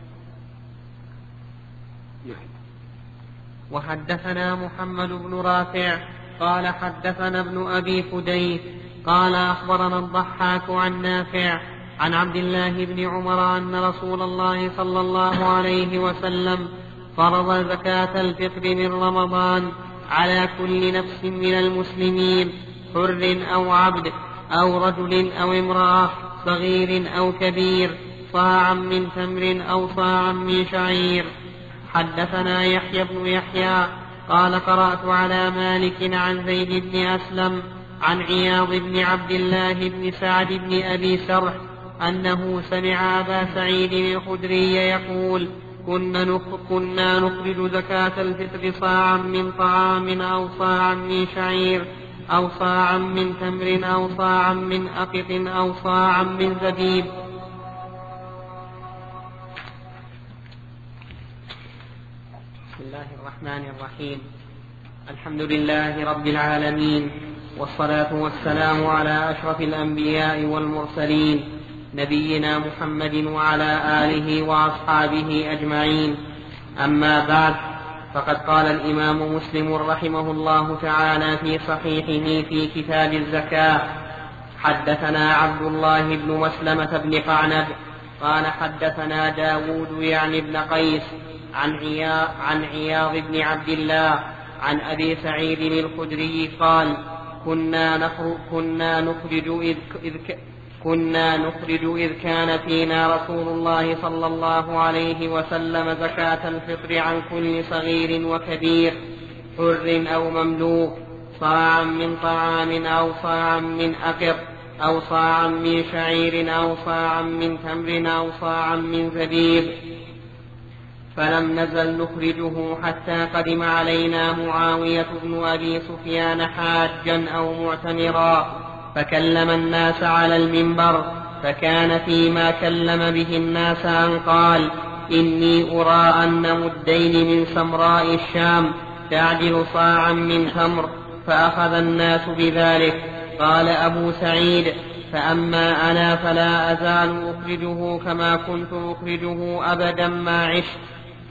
S1: وحدثنا محمد بن رافع قال حدثنا ابن أبي فديك قال أخبرنا الضحاك عن نافع عن عبد الله بن عمر أن رسول الله صلى الله عليه وسلم فرض زكاة الفطر من رمضان على كل نفس من المسلمين، حر أو عبد أو رجل أو امرأة، صغير أو كبير، صاعا من تمر أو صاعا من شعير. حدثنا يحيى بن يحيى قال قرأت على مالك عن زيد بن أسلم عن عياض بن عبد الله بن سعد بن أبي سرح أنه سمع أبا سعيد الخدري يقول كنا نخرج زكاة الفطر صاعا من طعام أو صاعا من شعير أو صاعا من تمر أو صاعا من أقط أو صاعا من زبيب. بسم الله الرحمن الرحيم. الحمد لله رب العالمين، والصلاة والسلام على أشرف الأنبياء والمرسلين نبينا محمد وعلى آله وأصحابه أجمعين. أما بعد، فقد قال الإمام مسلم رحمه الله تعالى في صحيحه في كتاب الزكاة: حدثنا عبد الله بن مسلمة بن قعنب قال حدثنا داود يعني بن قيس عن عياض, عن عياض بن عبد الله عن أبي سعيد الخدري قال كنا نخرج, كنا نخرج إذ, إذ كنا نخرج إذ كان فينا رسول الله صلى الله عليه وسلم زكاة الفطر عن كل صغير وكبير، حر أو مملوك، صاعا من طعام أو صاعا من أقط أو صاعا من شعير أو صاعا من تمر أو صاعا من زبيب. فلم نزل نخرجه حتى قدم علينا معاوية بن أبي سفيان حاجا أو معتمرا، فكلم الناس على المنبر، فكان فيما كلم به الناس أن قال: إني أرى أن مدين من سمراء الشام تعدل صاعا من تمر، فأخذ الناس بذلك. قال أبو سعيد: فأما أنا فلا أزال أخرجه كما كنت أخرجه أبدا ما عشت.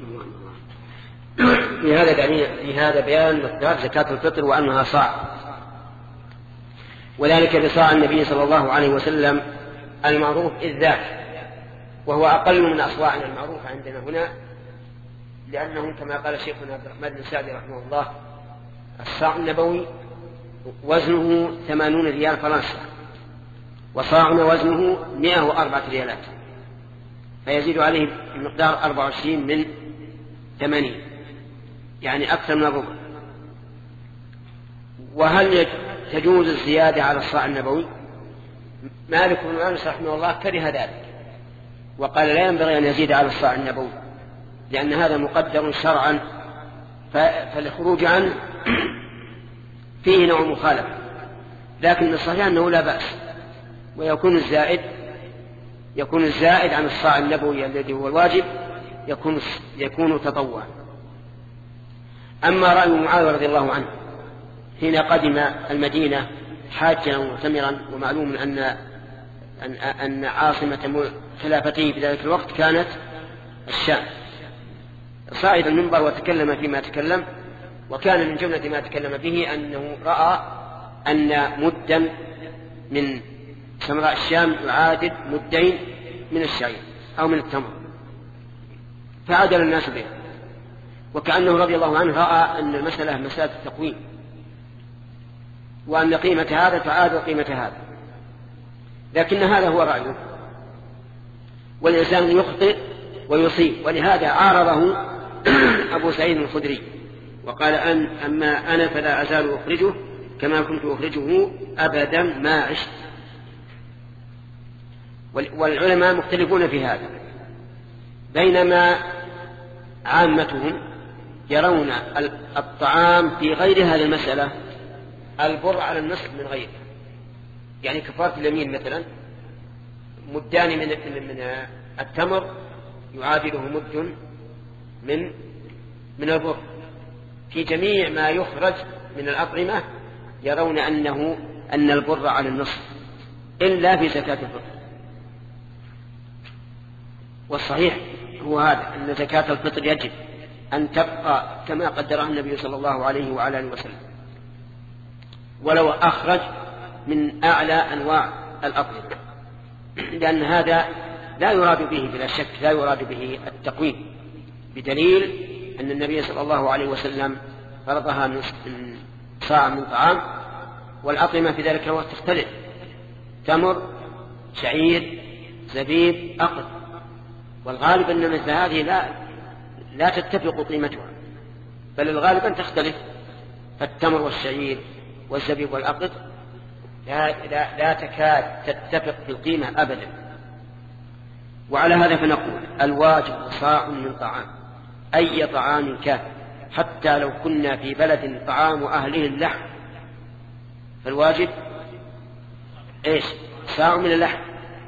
S2: في هذا في هذا بيان مقدار زكاة الفطر وأنها صاع، وذلك بصاع النبي صلى الله عليه وسلم المعروف إذ ذاك، وهو أقل من أصواعنا المعروفة عندنا هنا، لأنه كما قال شيخنا عبد الرحمن بن سعدي رحمه الله: الصاع النبوي وزنه ثمانون ريال فرنسا، وصاع وزنه مئة وأربعة ريالات، فيزيد عليه المقدار أربعة وعشرين من ثمانين، يعني أكثر من الربع. وهل تجوز الزيادة على الصاع النبوي؟ مالك بن أنس رحمه الله كره ذلك وقال لا ينبغي أن يزيد على الصاع النبوي، لأن هذا مقدر شرعا، فالخروج عنه فيه نوع مخالفة. لكن الصحيح أنه لا بأس، ويكون الزائد يكون الزائد عن الصاع النبوي الذي هو الواجب يكون يكون تطوعا. أما رأي معاوية رضي الله عنه حين قدم المدينة حاجا ومعتمرا، ومعلوم أن أن أن عاصمة خلافته في ذلك الوقت كانت الشام، صعد المنبر وتكلم فيما تكلم، وكان من جملة ما تكلم به أنه رأى أن مدا من سمراء الشام يعادل مدين من الشعير أو من التمر، فعدل الناس به، وكأنه رضي الله عنه رأى أن المسألة مسألة التقويم، وأن قيمة هذا تعادل قيمة هذا. لكن هذا هو رأيه، والإنسان يخطئ ويصيب، ولهذا عارضه أبو سعيد الخدري وقال أن أما أنا فلا أزال أخرجه كما كنت أخرجه أبدا ما عشت. والعلماء مختلفون في هذا، بينما عامتهم يرون الطعام في غير هذه المسألة البر على النصف من غيره، يعني كفارة اليمين مثلا مدان من من التمر يعادله مد من من البر. في جميع ما يخرج من الأطعمة يرون أنه أن البر على النصف إلا في زكاة الفطر، والصحيح هو هذا أن زكاة الفطر يجب أن تبقى كما قدرها النبي صلى الله عليه وعلى آله وسلم، ولو أخرج من أعلى أنواع الأطعمة، لأن هذا لا يراد به بلا شك لا يراد به التقويم، بدليل أن النبي صلى الله عليه وسلم فرضها من صاع من طعام، والأطعمة في ذلك الوقت تختلف، تمر، شعير، زبيب، أقط، والغالب أن مثل هذه لا لا تتفق قيمتها، بل الغالب أن تختلف، فالتمر والشعير والزبيب والأقط لا, لا, لا تكاد تتفق في القيمة أبدا. وعلى هذا فنقول الواجب صاع من طعام، أي طعام كان، حتى لو كنا في بلد طعام أهله اللحم فالواجب إيش؟ صاع من اللحم.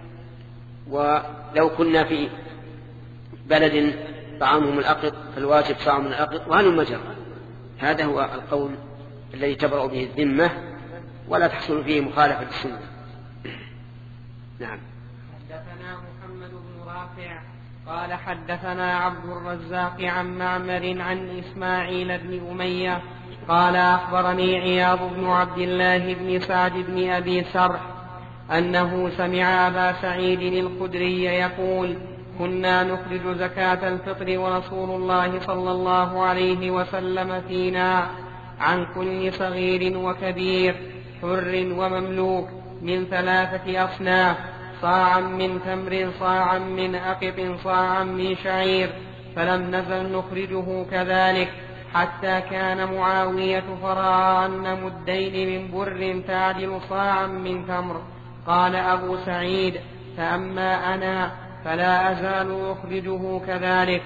S2: ولو كنا في بلد طعامهم الأقط فالواجب صاع من الأقط، وهل مجرى. هذا هو القول الذي تبرأ به الذمة ولا تحصل فيه مخالفة السنة. نعم.
S1: حدثنا محمد بن رافع قال حدثنا عبد الرزاق عن معمر عن إسماعيل بن أمية قال أخبرني عياض بن عبد الله بن سعد بن أبي سرح أنه سمع أبا سعيد الخدري يقول كنا نخرج زكاة الفطر ورسول الله صلى الله عليه وسلم فينا عن كل صغير وكبير حر ومملوك من ثلاثة أصناف، صاعا من تمر، صاعا من أقط، صاعا من شعير، فلم نزل نخرجه كذلك حتى كان معاوية فرأى أن مدين من بر تعدل صاعا من تمر. قال أبو سعيد فأما أنا فلا أزال أخرجه كذلك.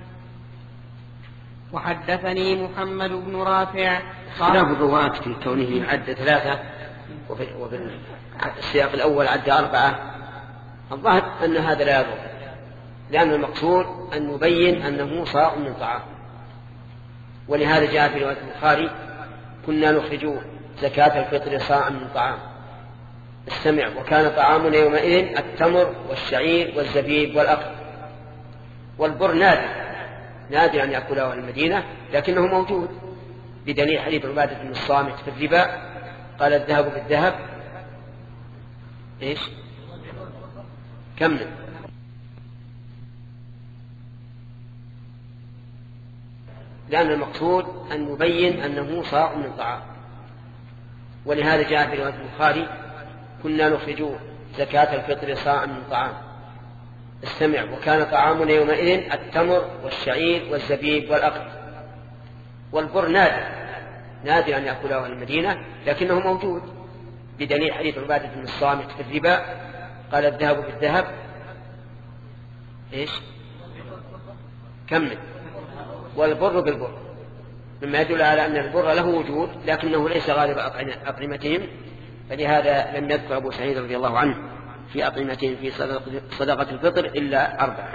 S1: وحدثني محمد بن رافع
S2: اختلاف الرواة في كونه عد ثلاثة وفي, وفي السياق الأول عد أربعة، الظاهر أن هذا لا يضر، لأن المقصود أن نبين أنه صاع من طعام. ولهذا جاء في رواية البخاري كنا نخرج زكاة الفطر صاعا من طعام. استمع، وكان طعامنا يومئذ التمر والشعير والزبيب والأقط، والبر نادر نادر أن يأكله المدينة، لكنه موجود، بدليل حديث عبادة بن الصامت في الربا قال الذهب بالذهب إيش كمل. لأن المقصود أن نبين أنه صاع من طعام. ولهذا جاء في رواية البخاري كنا نخرج زكاة الفطر صاع من طعام. استمع: وكان طعامنا يومئذ التمر والشعير والزبيب والأقط والبر. نادر نادر أن يأكله أهل المدينة، لكنه موجود، بدليل حديث عبادة بن الصامت في الربا قال: الذهب بالذهب إيش كمل، والبر بالبر، مما يدل على أن البر له وجود لكنه ليس غالب أطعمتهم، فلهذا لم يذكر أبو سعيد رضي الله عنه في أطعمتهم في صدقة الفطر إلا أربعة.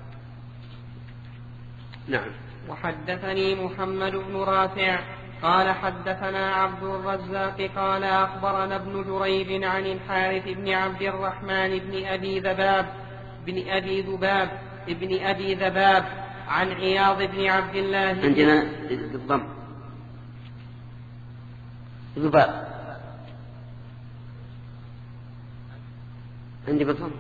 S2: نعم.
S1: وحدثني محمد بن رافع قال حدثنا عبد الرزاق قال أخبرنا ابن جريج عن الحارث بن عبد الرحمن بن أبي ذباب بن أبي ذباب ابن أبي ذباب عن عياض بن عبد الله.
S2: عندنا بالضم ذباب، عندي بالضم.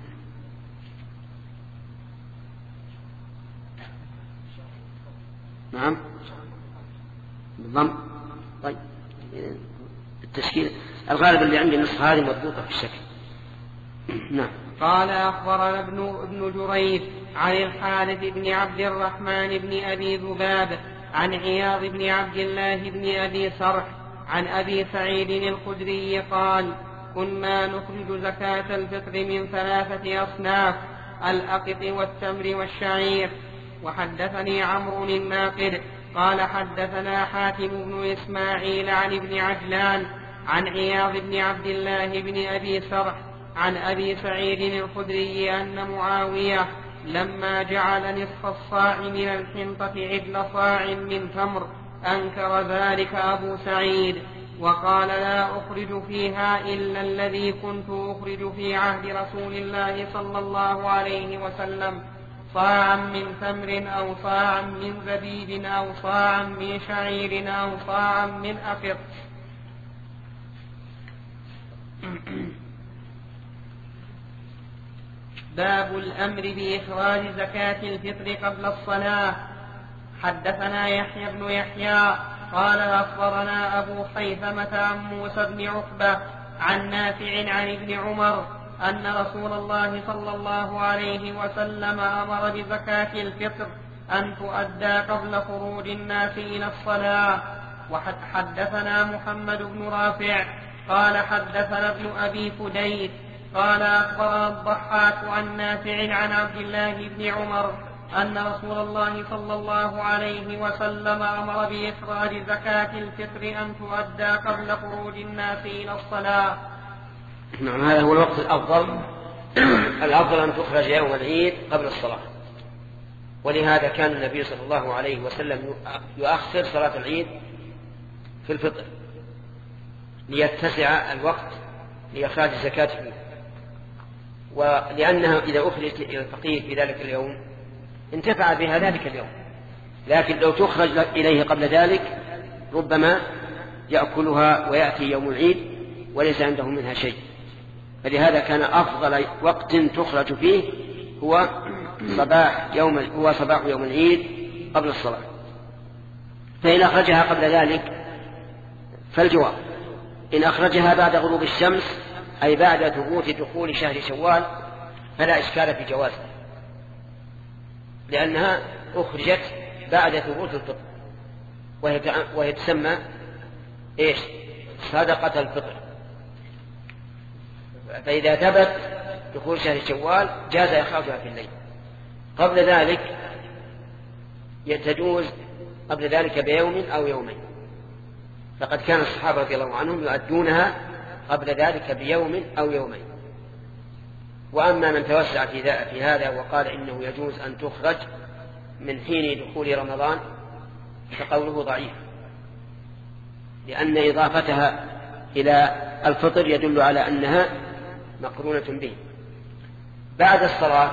S2: نعم بالضم. طيب التشكيل الغالب اللي عندي النسخة هذه مضبوطة في الشكل. نعم.
S1: قال أخبرنا ابن ابن جريج عن الحارث بن عبد الرحمن بن أبي ذباب عن عياض بن عبد الله بن أبي صرح عن أبي سعيد الخدري قال: كنا نخرج زكاة الفطر من ثلاثة أصناف: الأقط والتمر والشعير. وحدثني عمرو الناقد قال حدثنا حاتم بن إسماعيل عن ابن عجلان عن عياض بن عبد الله بن أبي صرح عن أبي سعيد الخدري أن معاوية لما جعل نصف الصاع من الحنطة عدل صاع من تمر أنكر ذلك أبو سعيد وقال: لا أخرج فيها إلا الذي كنت أخرج في عهد رسول الله صلى الله عليه وسلم: صاعا من تمر أو صاعا من زبيب أو صاعا من شعير أو صاعا من أقط. باب الأمر بإخراج زكاة الفطر قبل الصلاة. حدثنا يحيى بن يحيى قال أخبرنا أبو خيثمة عن موسى بن عقبة عن نافع عن ابن عمر أن رسول الله صلى الله عليه وسلم أمر بزكاة الفطر أن تؤدى قبل خروج الناس إلى الصلاة. وحدثنا محمد بن رافع قال حدثنا ابن أبي فديك قال أخبرنا الضحاك عن نافع عن عبد الله بن عمر أن رسول الله صلى الله عليه وسلم أمر بإخراج زكاة الفطر أن تؤدى قبل خروج الناس إلى الصلاة.
S2: نعم، هذا هو الوقت الأفضل. الأفضل أن تخرج يوم العيد قبل الصلاة، ولهذا كان النبي صلى الله عليه وسلم يؤخر صلاة العيد في الفطر ليتسع الوقت لإخراج الزكاة فيه، ولأنها إذا أخرجت إلى الفقير في ذلك اليوم انتفع بها ذلك اليوم، لكن لو تخرج إليه قبل ذلك ربما يأكلها ويأتي يوم العيد وليس عنده منها شيء. فلهذا كان أفضل وقت تخرج فيه هو صباح يوم هو صباح يوم العيد قبل الصلاة. فإن أخرجها قبل ذلك فالجواب: إن أخرجها بعد غروب الشمس أي بعد ثبوت دخول شهر شوال فلا إشكال في جوازها، لأنها أخرجت بعد ثبوت الفطر وهي تسمى إيش؟ صدقة الفطر. فإذا ثبت دخول شهر شوال جاز إخراجها في الليل. قبل ذلك يتجوز قبل ذلك بيوم أو يومين، فقد كان الصحابة رضي الله عنهم يؤدونها قبل ذلك بيوم أو يومين. وأما من توسع في هذا وقال إنه يجوز أن تخرج من حين دخول رمضان فقوله ضعيف، لأن إضافتها إلى الفطر يدل على أنها مقرونة به. بعد الصلاة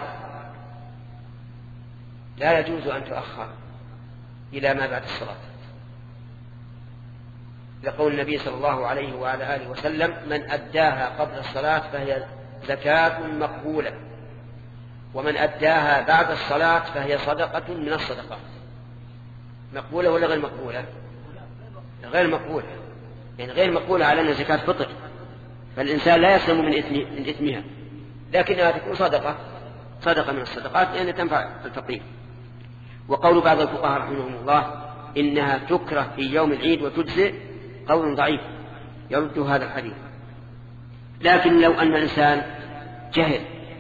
S2: لا يجوز أن تؤخر إلى ما بعد الصلاة، لقول النبي صلى الله عليه وعلى آله وسلم: من أداها قبل الصلاة فهي زكاة مقبولة، ومن أداها بعد الصلاة فهي صدقة من الصدقات. مقبولة ولا غير مقبولة؟ غير مقبولة، يعني غير مقبولة على أنها زكاة فطر، فالإنسان لا يسلم من إثم من إثمها، لكنها تكون صدقة صدقة من الصدقات لأنها تنفع الفقير. وقول بعض الفقهاء رحمهم الله إنها تكره في يوم العيد وتجزئ قول ضعيف يرد هذا الحديث. لكن لو أن الإنسان جهل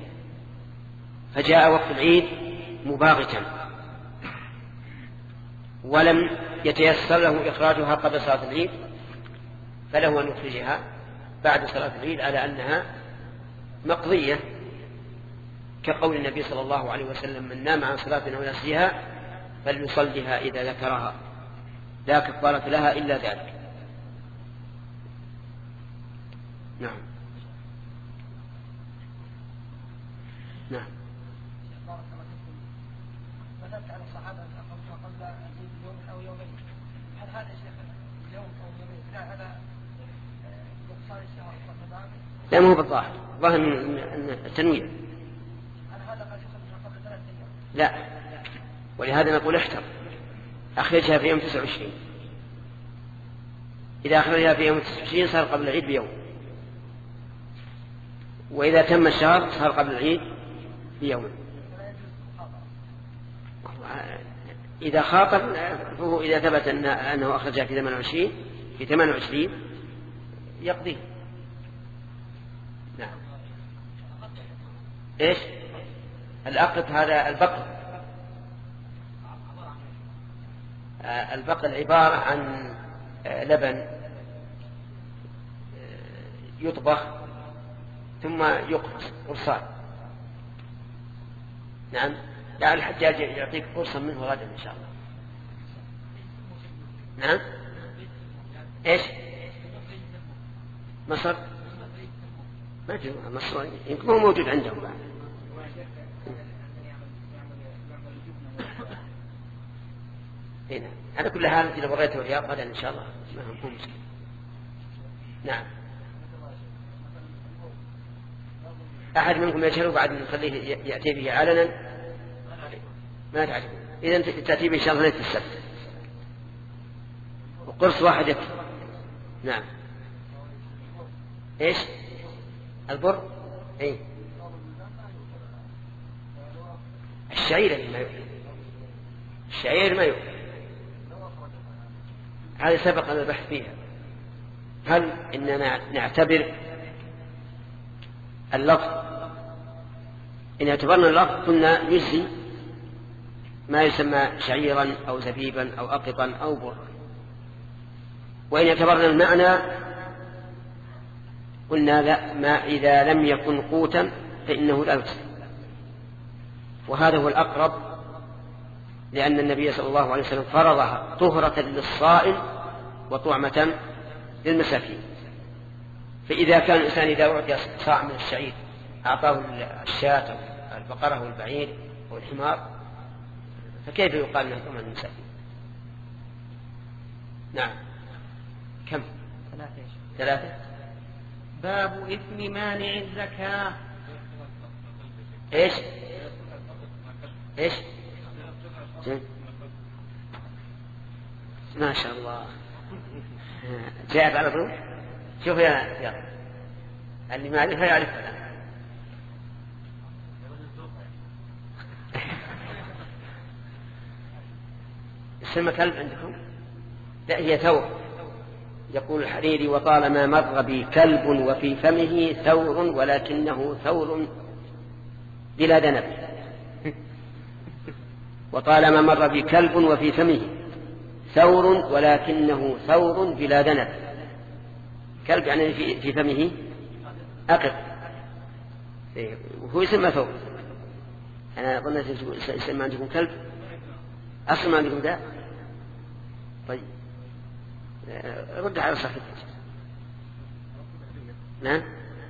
S2: فجاء وقت العيد مباغتا ولم يتيسر له إخراجها قبل صلاة العيد فله أن يخرجها بعد صلاة العيد على أنها مقضية، كقول النبي صلى الله عليه وسلم من نام عن صلاة أو نسيها فليصليها إذا ذكرها لا كفارة لها إلا ذلك. نعم نعم.
S6: مثلت على الصحابة أقاموا قبل يوم أو يومين، هل هذا شيخ اليوم أو يومين لا هذا نقصان الشهر والرمضان؟
S2: لا مو بالظاهر، ظاهر من التنويع.
S6: هل هذا قد يصل قبل ثلاث أيام؟
S2: لا، ولهذا نقول احتر أخرجها في يوم تسعة وعشرين. إذا أخرجها في يوم تسعة وعشرين صار قبل العيد بيوم، وإذا تم الشهر صار قبل العيد بيوم. إذا خاطر فهو إذا ثبت أنه أخرجها في ثمانية وعشرين في ثمانية وعشرين يقضي. نعم. إيش الأقط؟ هذا البقر. البقر عبارة عن لبن يطبخ ثم يقرص قرصان. نعم. لا الحجاج يعطيك قرصا منه غدا إن شاء الله. نعم. إيش مصر؟ ما أدري مصر يمكن هو موجود عندهم بعد. هنا على كل حال إذا بغيته الرياض غدا إن شاء الله ما هو مشكلة. نعم. أحد منكم يجهله بعد نخليه يأتي به علنا ما تعرف. إذا أنت تأتي به إن شاء الله ليلة السبت وقرص واحد يكفي. نعم. إيش البر؟ إيه الشعير ما يؤكل. الشعير ما يؤكل. هذا سبق أن البحث فيها. هل إننا نعتبر اللفظ إن اعتبرنا اللفظ كنا يجزي ما يسمى شعيرا أو زبيبا أو أقطا أو برا، وإن اعتبرنا المعنى قلنا لا، ما إذا لم يكن قوتا فإنه لا يجزي. وهذا هو الأقرب، لأن النبي صلى الله عليه وسلم فرضها طهرة للصائم وطعمة للمساكين. فإذا كان الإنسان إذا أعطي صاع من الشعير أعطاه الشاة أو البقرة أو البعير أو الحمار فكيف يقال له طعمة للمساكين؟ نعم. كم؟
S1: ثلاثة.
S2: ثلاثة.
S1: باب إثم مانع الزكاة.
S2: إيش إيش ما شاء الله جاءت على طول. شوف يا يا اللي ما يعرفها يعرفها الآن. اسمها كلب عندكم؟ لا هي ثور. يقول الحريري وطالما مر بي كلب وفي فمه ثور ولكنه ثور بلا ذنب. وطالما مر بي كلب وفي فمه ثور ولكنه ثور بلا ذنب. كلب يعني في في فمه أقط وهو يسمى ثور. أنا أظن يسمى عندكم كلب أصلا ما عندكم ذا. طيب رد على صاحبك. نعم.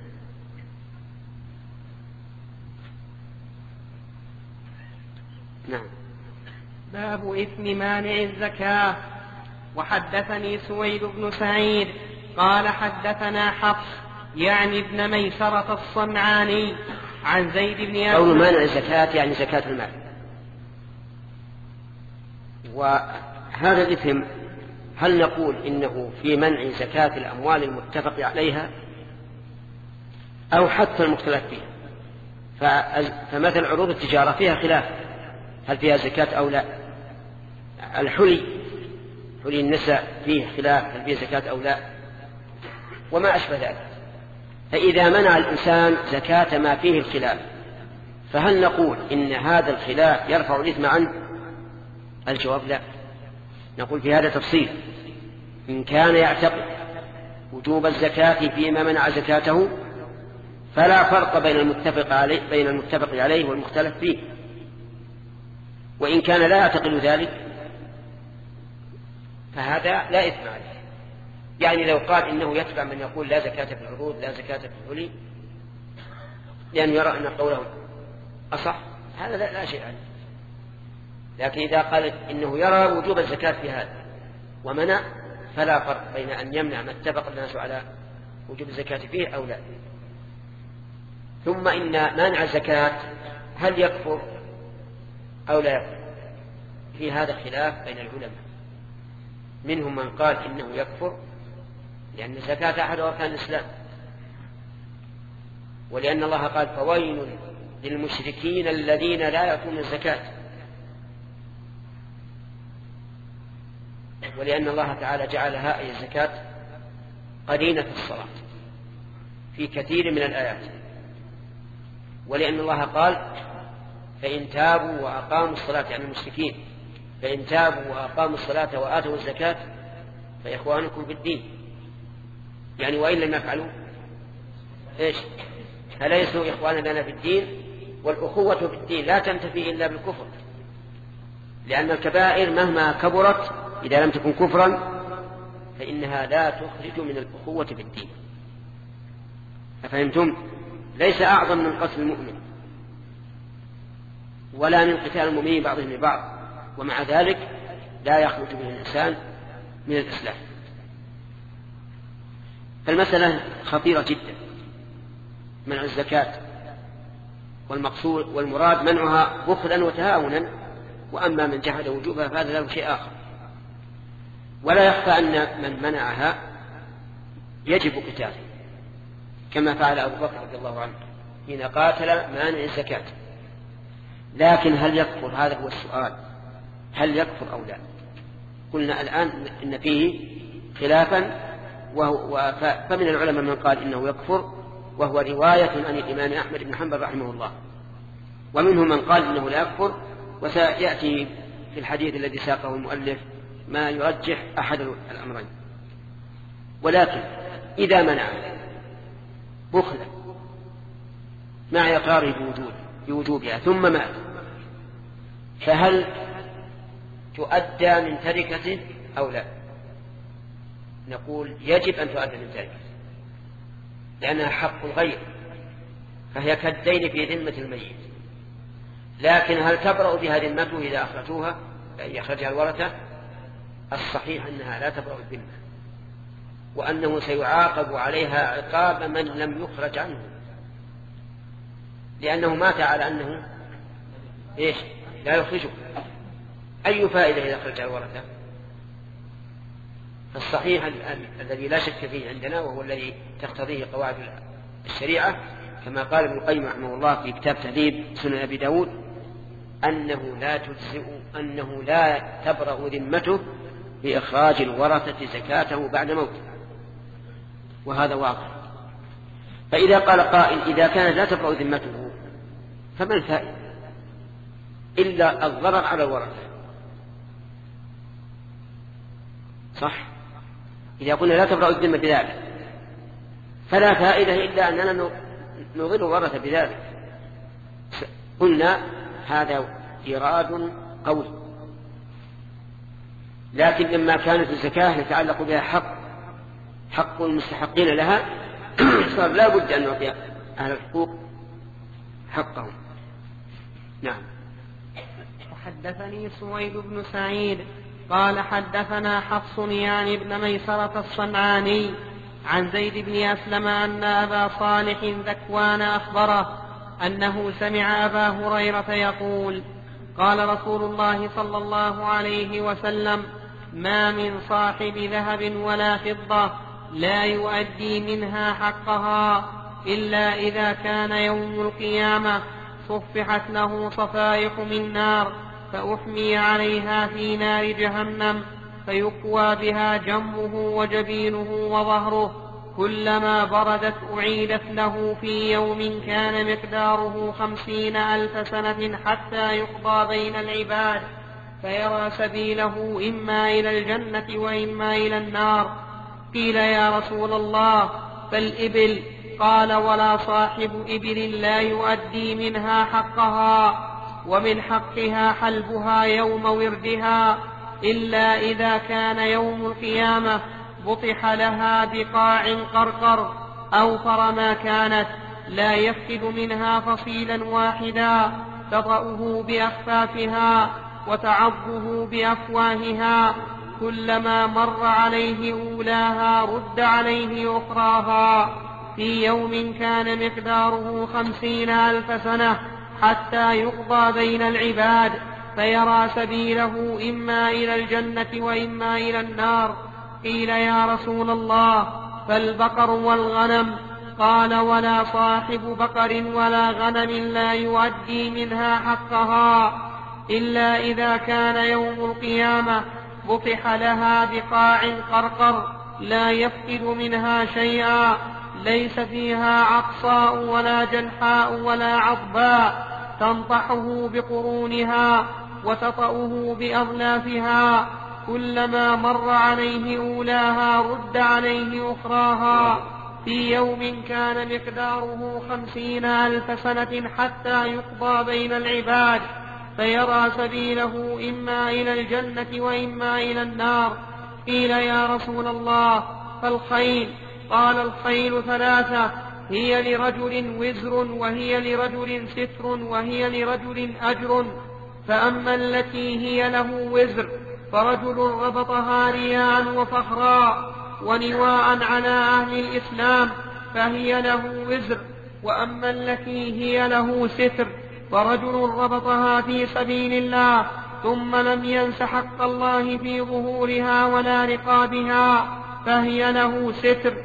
S2: نعم.
S1: باب إثم مانع الزكاة. وحدثني سويد بن سعيد قال حدثنا حفص يعني ابن ميسرة الصنعاني عن زيد بن أسلم.
S2: قول مانع الزكاة يعني زكاة المال. وهذا الإثم هل نقول إنه في منع زكاة الأموال المتفق عليها، أو حتى المختلف فيه. فمثل عروض التجارة فيها خلاف هل فيها زكاة أو لا. الحلي حلي النساء فيه خلاف هل فيه زكاة أو لا، وما أشبه ذلك. فإذا منع الإنسان زكاة ما فيه الخلاف فهل نقول إن هذا الخلاف يرفع الإثم عنه؟ الجواب لا. نقول في هذا تفصيل. إن كان يعتقد وجوب الزكاة فيما منع زكاته فلا فرق بين المتفق عليه بين المتفق عليه والمختلف فيه. وإن كان لا يعتقد ذلك فهذا لا إثم عليه. يعني لو قال إنه يتبع من يقول لا زكاة في العروض لا زكاة في الحلي لأنه يرى أن قوله أصح، هذا لا, لا شيء عليه. لكن إذا قال إنه يرى وجوب الزكاة في هذا ومنع فلا فرق بين أن يمنع ما اتفق الناس على وجوب الزكاة فيه أو لا. ثم إن مانع الزكاة هل يكفر أو لا يكفر؟ في هذا خلاف بين العلماء. منهم من قال إنه يكفر لأن الزكاة أحد أركان الإسلام، ولأن الله قال فويل للمشركين الذين لا يأتون الزكاة، ولأن الله تعالى جعلها أي الزكاة قرينة الصلاة في كثير من الآيات، ولأن الله قال فإن تابوا وأقاموا الصلاة عن المشركين فإن تابوا وأقاموا الصلاة وآتوا الزكاة فإخوانكم في الدين. يعني وإن لم يفعلوا إيش؟ فليسوا إخوانا لنا في الدين. والأخوة في الدين لا تنتفي إلا بالكفر، لأن الكبائر مهما كبرت إذا لم تكن كفرا فإنها لا تخرج من الأخوة في الدين. أفهمتم؟ ليس أعظم من قتل المؤمن ولا من قتال المؤمنين بعضهم لبعض، ومع ذلك لا يخرج به الإنسان من الإسلام. فالمسألة خطيرة جدا منع الزكاة، والمقصود والمراد منعها بخلا وتهاونا، وأما من جحد وجوبها فهذا له شيء آخر. ولا يخفى أن من منعها يجب قتاله كما فعل أبو بكر رضي الله عنه حين قاتل مانع الزكاة. لكن هل يكفر؟ هذا هو السؤال، هل يكفر أو لا؟ قلنا الآن إن فيه خلافا، وهو فمن العلماء من قال إنه يكفر، وهو رواية عن الإمام أحمد بن حنبل رحمه الله، ومنهم من قال إنه لا يكفر، وسيأتي في الحديث الذي ساقه المؤلف ما يرجح أحد الأمرين. ولكن إذا منع بخلا مع إقراره بوجود بوجوبها ثم مات فهل تؤدى من تركته أو لا؟ نقول يجب أن تؤدى من تركته لأنها حق الغير، فهي كالدين في ذمة الميت. لكن هل تبرأ بها ذمته إذا أخرجوها يخرجها الورثة؟ الصحيح أنها لا تبرأ الذمة، وأنه سيعاقب عليها عقاب من لم يخرج عنه، لأنه مات على أنه إيش؟ لا يخرجه. أي فائدة إذا خرج الورثة؟ فالصحيح الذي لا شك فيه عندنا، وهو الذي تقتضيه قواعد الشريعة كما قال ابن القيم رحمه الله في كتاب تهذيب سنن أبي داود، أنه لا تجزئ أنه لا تبرأ ذمته بإخراج الورثة زكاته بعد موته، وهذا واضح. فإذا قال قائل إذا كانت لا تبرأ ذمته فما الفائدة إلا الضرر على الورثة؟ صح؟ إذا قلنا لا تبرأ الذمة بذلك فلا فائدة إلا أننا نضل الورثة بذلك. قلنا هذا إيراد قوي، لكن لما كانت الزكاة يتعلق بها حق حق المستحقين لها صار لا بد أن نعطي أهل الحقوق حقهم. نعم.
S1: وحدثني سويد بن سعيد قال حدثنا حفص يعني ابن ميسرة الصنعاني عن زيد بن أسلم أن أبا صالح ذكوان أخبره أنه سمع أبا هريرة يقول قال رسول الله صلى الله عليه وسلم ما من صاحب ذهب ولا فضة لا يؤدي منها حقها إلا إذا كان يوم القيامة صفحت له صفائح من نار فأحمي عليها في نار جهنم فيكوى بها جنبه وجبينه وظهره، كلما بردت أعيدت له في يوم كان مقداره خمسين ألف سنة حتى يقضى بين العباد، فيرى سبيله إما إلى الجنة وإما إلى النار. قيل يا رسول الله فالإبل؟ قال ولا صاحب إبل لا يؤدي منها حقها، ومن حقها حلبها يوم وردها، إلا إذا كان يوم القيامة بطح لها بقاع قرقر أوفر ما كانت، لا يفقد منها فصيلا واحدا، تطأه بأخفافها وتعضه بأفواهها، كلما مر عليه أولاها رد عليه أخراها، في يوم كان مقداره خمسين ألف سنة حتى يقضى بين العباد، فيرى سبيله إما إلى الجنة وإما إلى النار. قيل يا رسول الله فالبقر والغنم؟ قال ولا صاحب بقر ولا غنم لا يؤدي منها حقها، إلا إذا كان يوم القيامة بطح لها بقاع قرقر لا يفقد منها شيئا، ليس فيها عقصاء ولا جنحاء ولا عضباء، تنطحه بقرونها وتطأه بأظلافها، كلما مر عليه أولاها رد عليه أخراها، في يوم كان مقداره خمسين ألف سنة حتى يقضى بين العباد، فيرى سبيله إما إلى الجنة وإما إلى النار. قيل يا رسول الله فالخيل؟ قال الخيل ثلاثة، هي لرجل وزر وهي لرجل ستر وهي لرجل أجر، فأما التي هي له وزر فرجل ربطها رياء وفخرا ونواء على أهل الإسلام فهي له وزر، وأما التي هي له ستر فرجل ربطها في سبيل الله ثم لم ينس حق الله في ظهورها ولا رقابها فهي له ستر،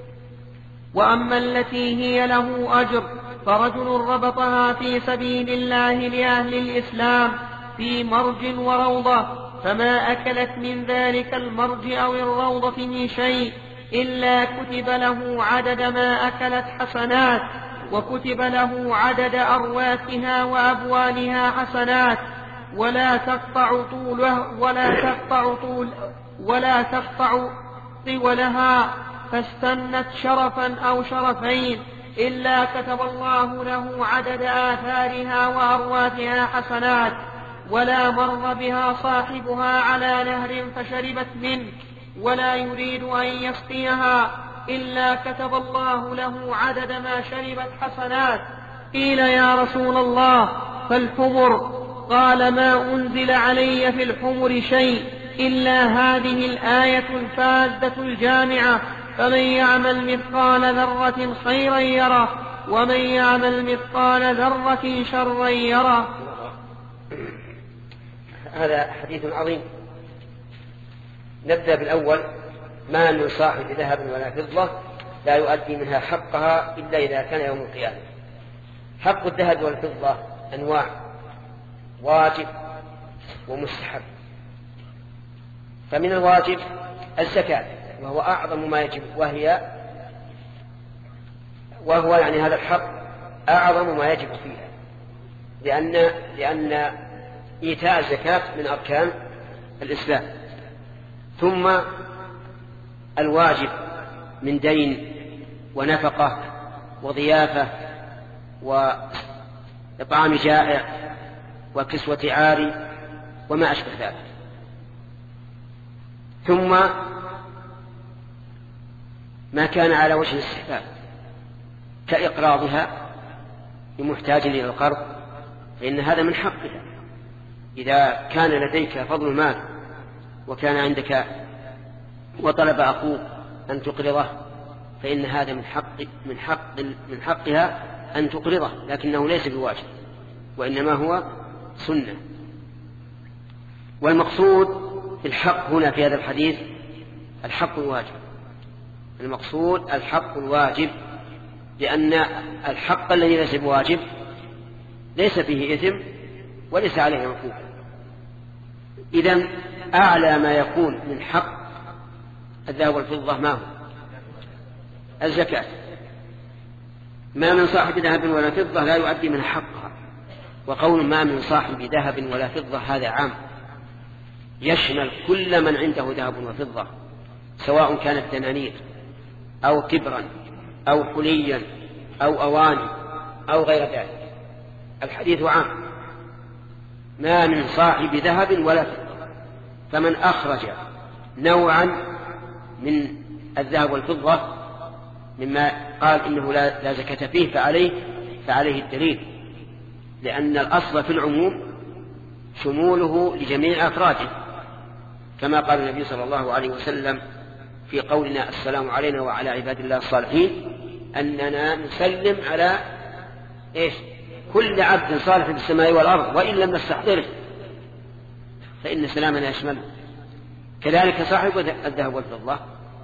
S1: وأما التي هي له أجر فرجل ربطها في سبيل الله لأهل الإسلام في مرج وروضة، فما أكلت من ذلك المرج أو الروضة من شيء إلا كتب له عدد ما أكلت حسنات، وكتب له عدد أرواثها وأبوالها حسنات، ولا تقطع طوله ولا تقطع طول ولا تقطع طولها، فاستنت شرفا أو شرفين إلا كتب الله له عدد آثارها وأرواثها حسنات، ولا مر بها صاحبها على نهر فشربت منه ولا يريد أن يسقيها إلا كتب الله له عدد ما شربت حسنات. قيل يا رسول الله فالحمر؟ قال ما أنزل علي في الحمر شيء إلا هذه الآية الفاذة الجامعة، فمن يعمل مثقال ذرة خيرا يره ومن يعمل مثقال ذرة شرا يره.
S2: هذا حديث عظيم. نبدأ بالأول، ما من صاحب ذهب ولا فضة لا يؤدي منها حقها إلا إذا كان يوم القيامة. حق الذهب والفضة أنواع، واجب ومستحب. فمن الواجب الزكاة، وهو أعظم ما يجب، وهي وهو يعني هذا الحق أعظم ما يجب فيها، لأن لأن إيتاء الزكاة من أركان الإسلام. ثم الواجب من دين ونفقة وضيافة وإطعام جائع وكسوة عاري وما أشبه ذلك. ثم ما كان على وجه الاستحباب كإقراضها لمحتاج إلى القرض، فإن هذا من حقها. إذا كان لديك فضل مال وكان عندك وطلب أخوك أن تقرضه، فإن هذا من حق من حق من حقها أن تقرضه، لكنه ليس بواجب، وإنما هو سنة. والمقصود الحق هنا في هذا الحديث الحق الواجب، المقصود الحق الواجب، لأن الحق الذي ليس بواجب ليس فيه إثم وليس عليه عقوبة. إذن أعلى ما يكون من حق الذهب والفضة ما هو؟ الزكاة. ما من صاحب ذهب ولا فضة لا يؤدي من حقها. وقول ما من صاحب ذهب ولا فضة هذا عام، يشمل كل من عنده ذهب وفضة، سواء كانت دنانير أو كبرا أو حليا أو أواني أو غير ذلك. الحديث عام، ما من صاحب ذهب ولا فضة. فمن أخرج نوعا من الذهب والفضة مما قال إنه لا, لا زكاة فيه فعليه, فعليه الدليل، لأن الأصل في العموم شموله لجميع أفراده، كما قال النبي صلى الله عليه وسلم في قولنا السلام علينا وعلى عباد الله الصالحين أننا نسلم على إيش؟ كل عبد صالح في السماء والأرض وإن لم نستحضره فإن سلامنا يشمله. كذلك صاحب الذهب والفضة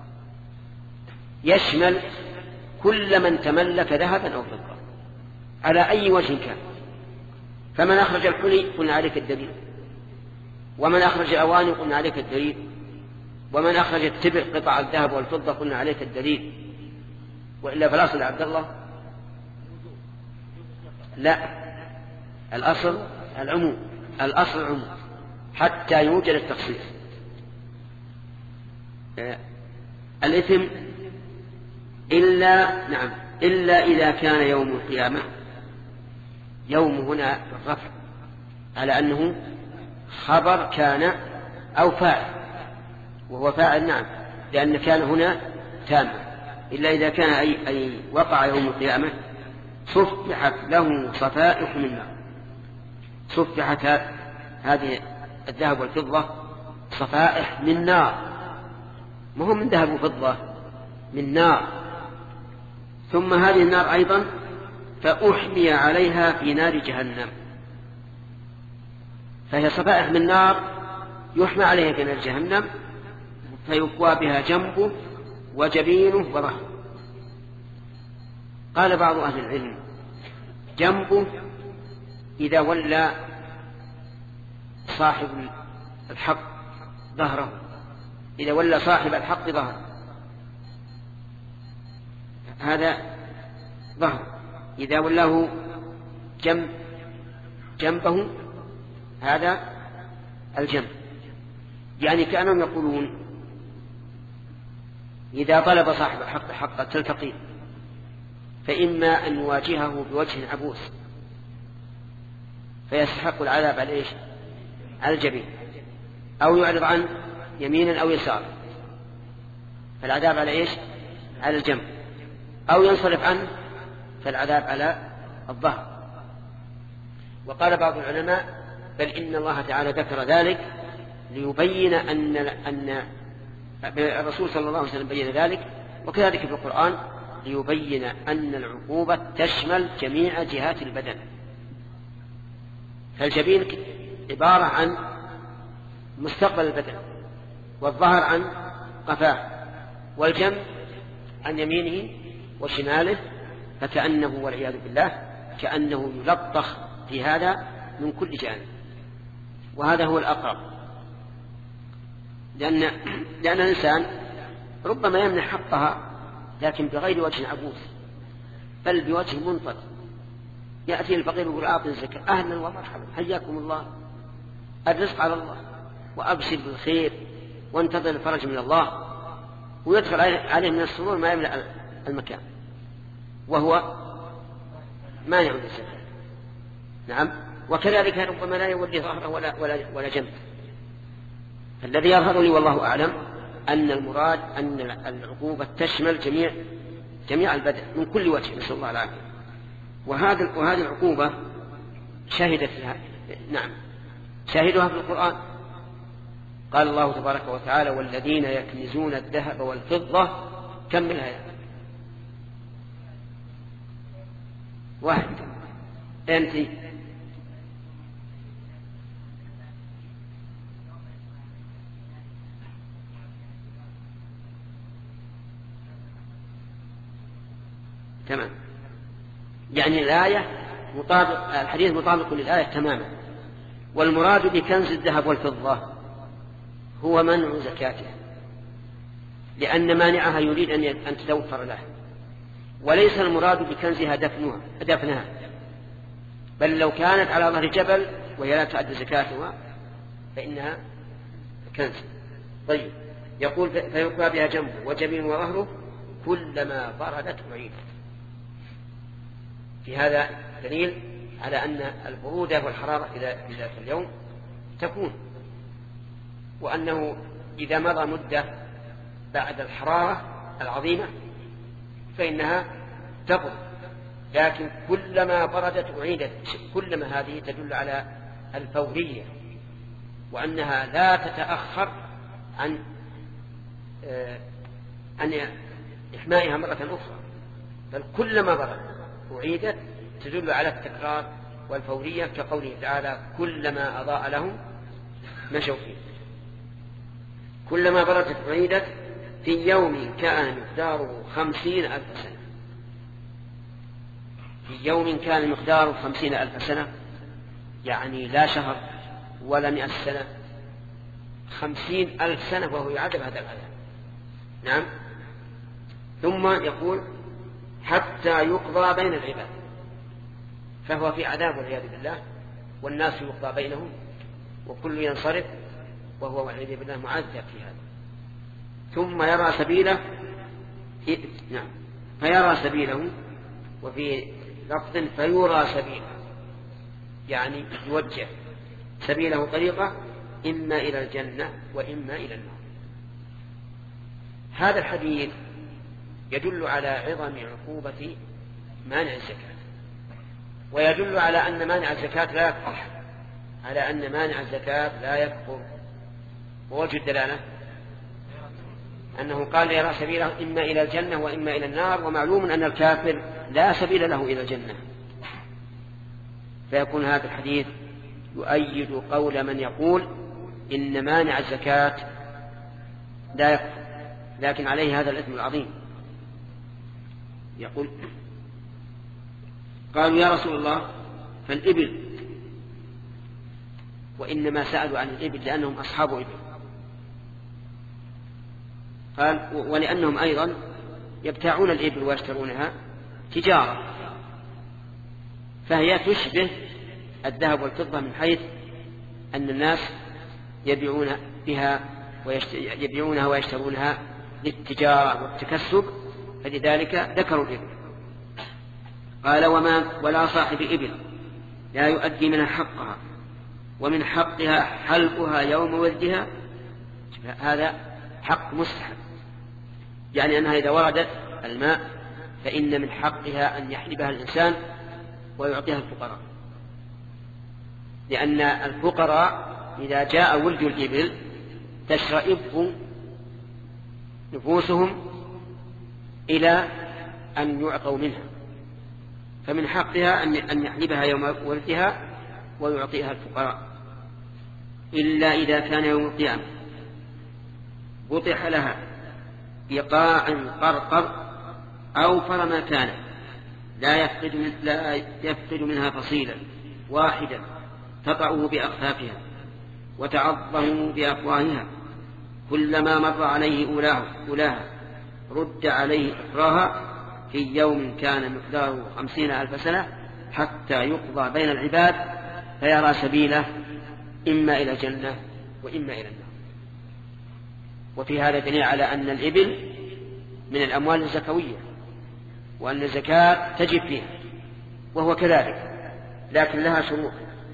S2: يشمل كل من تملك ذهبا أو فضة على أي وجه كان. فمن أخرج الحلي قلنا عليك الدليل، ومن أخرج الأواني قلنا عليك الدليل، ومن أخرج التبر قطع الذهب والفضة قلنا عليك الدليل. وإلا فالأصل عبد الله لا، الأصل العموم، الأصل العموم حتى يوجد التخصيص. الإثم إلا نعم إلا إذا كان يوم القيامة، يوم هنا الرفع على أنه خبر كان أو فاعل، وهو فاعل نعم، لأن كان هنا تامة. إلا إذا كان أي, أي وقع يوم القيامة صفحت له صفائح من نار. صفحت هذه الذهب والفضة صفائح من نار، ما هو من ذهب وفضة، من نار. ثم هذه النار أيضا فأحمي عليها في نار جهنم، فهي صفائح من نار يحمى عليها في نار جهنم، فيكوى بها جنبه وجبينه وظهره. قال بعض أهل العلم جنبه إذا ولى صاحب الحق ظهره، إذا ولى صاحب الحق ظهره هذا ظهر، إذا ولاه جنب جنبه هذا الجنب. يعني كأنهم يقولون إذا طلب صاحب الحق حقا تلتقي، فإما أن يواجهه بوجه عبوس فيستحق العذاب على إيش؟ على الجبين، أو يعرض عنه يمينا أو يسار فالعذاب على إيش؟ على الجنب، أو ينصرف عنه فالعذاب على الظهر. وقال بعض العلماء بل إن الله تعالى ذكر ذلك ليبين أن أن الرسول صلى الله عليه وسلم بين ذلك، وكذلك في القرآن ليبين أن العقوبة تشمل جميع جهات البدن. فالجبين عبارة عن مستقبل البدن، والظهر عن قفاه، والجنب عن يمينه وشماله، فكأنه والعياذ بالله كأنه يلطخ في هذا من كل جانب. وهذا هو الأقرب، لأن, لأن الإنسان ربما يمنح حقها لكن بغير وجه عبوس، بل بوجه منفض. يأتي الفقير يقول أعطي الزكاة، أهلا ومرحبا حياكم الله، الرزق على الله وأبشر بالخير وانتظر الفرج من الله، ويدخل عليه من السرور ما يملأ المكان وهو مانع للزكاة. نعم. وكذلك ربما لا يولي ظهره ولا, ولا, ولا جنب. الذي يظهر لي والله أعلم أن المراد أن العقوبة تشمل جميع جميع البدن من كل وجه، نسأل الله العافية. وهذا وهذه العقوبة شهدت لها نعم شاهدها في القرآن. قال الله تبارك وتعالى والذين يكنزون الذهب والفضة كملها يا واحد أنت تمام. يعني الآية مطابق، الحديث مطابق للآية تماما. والمراد بكنز الذهب والفضة هو منع زكاته، لأن مانعها يريد أن تتوفر له، وليس المراد بكنزها دفنها, دفنها بل لو كانت على ظهر جبل وهي لا تؤدي زكاتها فإنها كنز. طيب، يقول فيقوى بها جنبه وجبين وظهره كلما بردت أعيدت. في هذا دليل على أن البرودة والحرارة في ذلك اليوم تكون، وأنه إذا مضى مدة بعد الحرارة العظيمة فإنها تبرد، لكن كلما بردت أعيدت. كلما هذه تدل على الفورية، وأنها لا تتأخر عن عن إحمائها مرة أخرى، بل كلما برد أعيدت، تدل على التكرار والفورية، كقوله تعالى كلما أضاء لهم مشوا فيه. كلما بردت أعيدت في يوم كان مقداره خمسين ألف سنة. في يوم كان مقداره خمسين ألف سنة، يعني لا شهر ولا مئة سنة، خمسين ألف سنة وهو يعذب هذا العذاب. نعم. ثم يقول حتى يقضى بين العباد، فهو في عذاب والعياذ بالله، والناس يقضى بينهم وكل ينصرف، وهو والعياذ بالله معذب في هذا. ثم يرى سبيله، نعم، فيرى سبيله، وفي لفظ فيرى سبيله، يعني يوجه سبيله طريقة إما إلى الجنة وإما إلى النار. هذا الحديث يدل على عظم عقوبة مانع الزكاة، ويدل على أن مانع الزكاة لا يكفر، على أن مانع الزكاة لا يكفر. ووجه الدلالة أنه قال يرى سبيله إما إلى الجنة وإما إلى النار، ومعلوم أن الكافر لا سبيل له إلى الجنة، فيكون هذا الحديث يؤيد قول من يقول إن مانع الزكاة لا يكفر، لكن عليه هذا الإثم العظيم. يقول قالوا يا رسول الله فالإبل، وإنما سألوا عن الإبل لأنهم أصحاب إبل. قال ولأنهم أيضا يبتاعون الإبل ويشترونها تجارة، فهي تشبه الذهب والفضة من حيث أن الناس يبيعون بها ويبيعونها ويشترونها للتجارة والتكسب، فلذلك ذكروا الإبل. قال وما ولا صاحب إبل لا يؤدي منها حقها، ومن حقها حلقها يوم ولدها، هذا حق مستحب، يعني أنها إذا وردت الماء فإن من حقها أن يحلبها الإنسان ويعطيها الفقراء، لأن الفقراء إذا جاء ولد الإبل تشرئب نفوسهم إلى أن يعطوا منها، فمن حقها أن يحلبها يوم ولدها ويعطيها الفقراء، إلا إذا كان يوم القيامة بطح لها بقاع قرقر أوفر ما كان، لا يفقد, من لا يفقد منها فصيلا واحدا تطعه بأخفافها وتعظه بأفواهها، كلما مر عليه أولاه أولاها رد عليه إخراها في يوم كان مقداره خمسين ألف سنة، حتى يقضى بين العباد فيرى سبيله إما إلى الجنة وإما إلى النار. وفي هذا دليل على أن الإبل من الأموال الزكوية، وأن الزكاة تجب فيها، وهو كذلك، لكن لها شروط،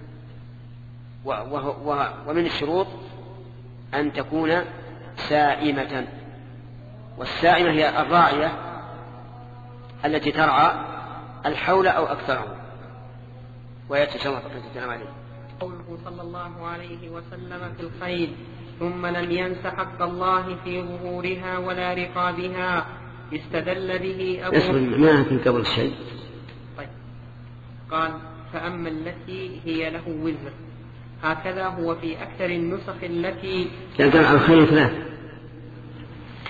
S2: ومن الشروط أن تكون سائمة، والسائمة هي الراعية التي ترعى الحول أو أكثره. ويتسمى فقط الكلام عليه
S1: قوله صلى الله عليه وسلم في الخيل ثم لم ينس حق الله في ظهورها ولا رقابها، استدل به أبو
S2: اسم ما في قبل الشيء.
S1: طيب. قال فأما التي هي له وزر، هكذا هو في أكثر النسخ التي
S2: كان كان على الخيل ثلاث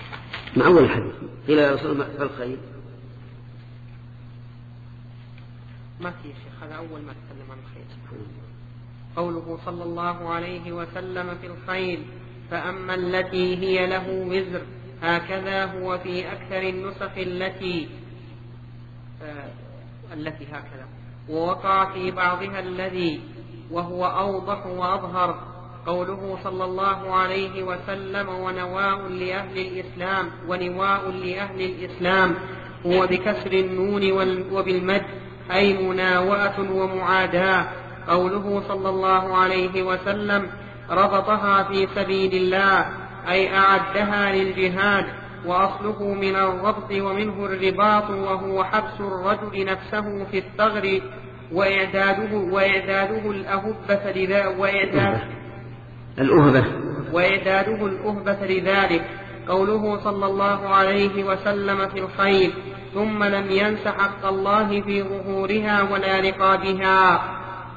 S2: مع أول الحديث قيل يا رسول الله الخيل
S1: ما في شيخ، هذا أول ما تكلم عن الخيل. قوله صلى الله عليه وسلم في الخيل: فأما التي هي له وزر، هكذا هو في أكثر النسخ التي آه التي هكذا، ووقع في بعضها الذي، وهو أوضح وأظهر. قوله صلى الله عليه وسلم: ونواء لأهل الإسلام، ونواء لأهل الإسلام، هو بكسر النون وبالمد، أي مناوئة ومعاداة. قوله صلى الله عليه وسلم: ربطها في سبيل الله، أي أعدها للجهاد، وأصله من الربط ومنه الرباط، وهو حبس الرجل نفسه في الثغر وإعداده, وإعداده الأهبة لذلك وإعداد
S2: الأهبة
S1: وإعداده الأهبة لذلك. قوله صلى الله عليه وسلم في الخيل: ثم لم ينس حق الله في ظهورها ولا رقابها،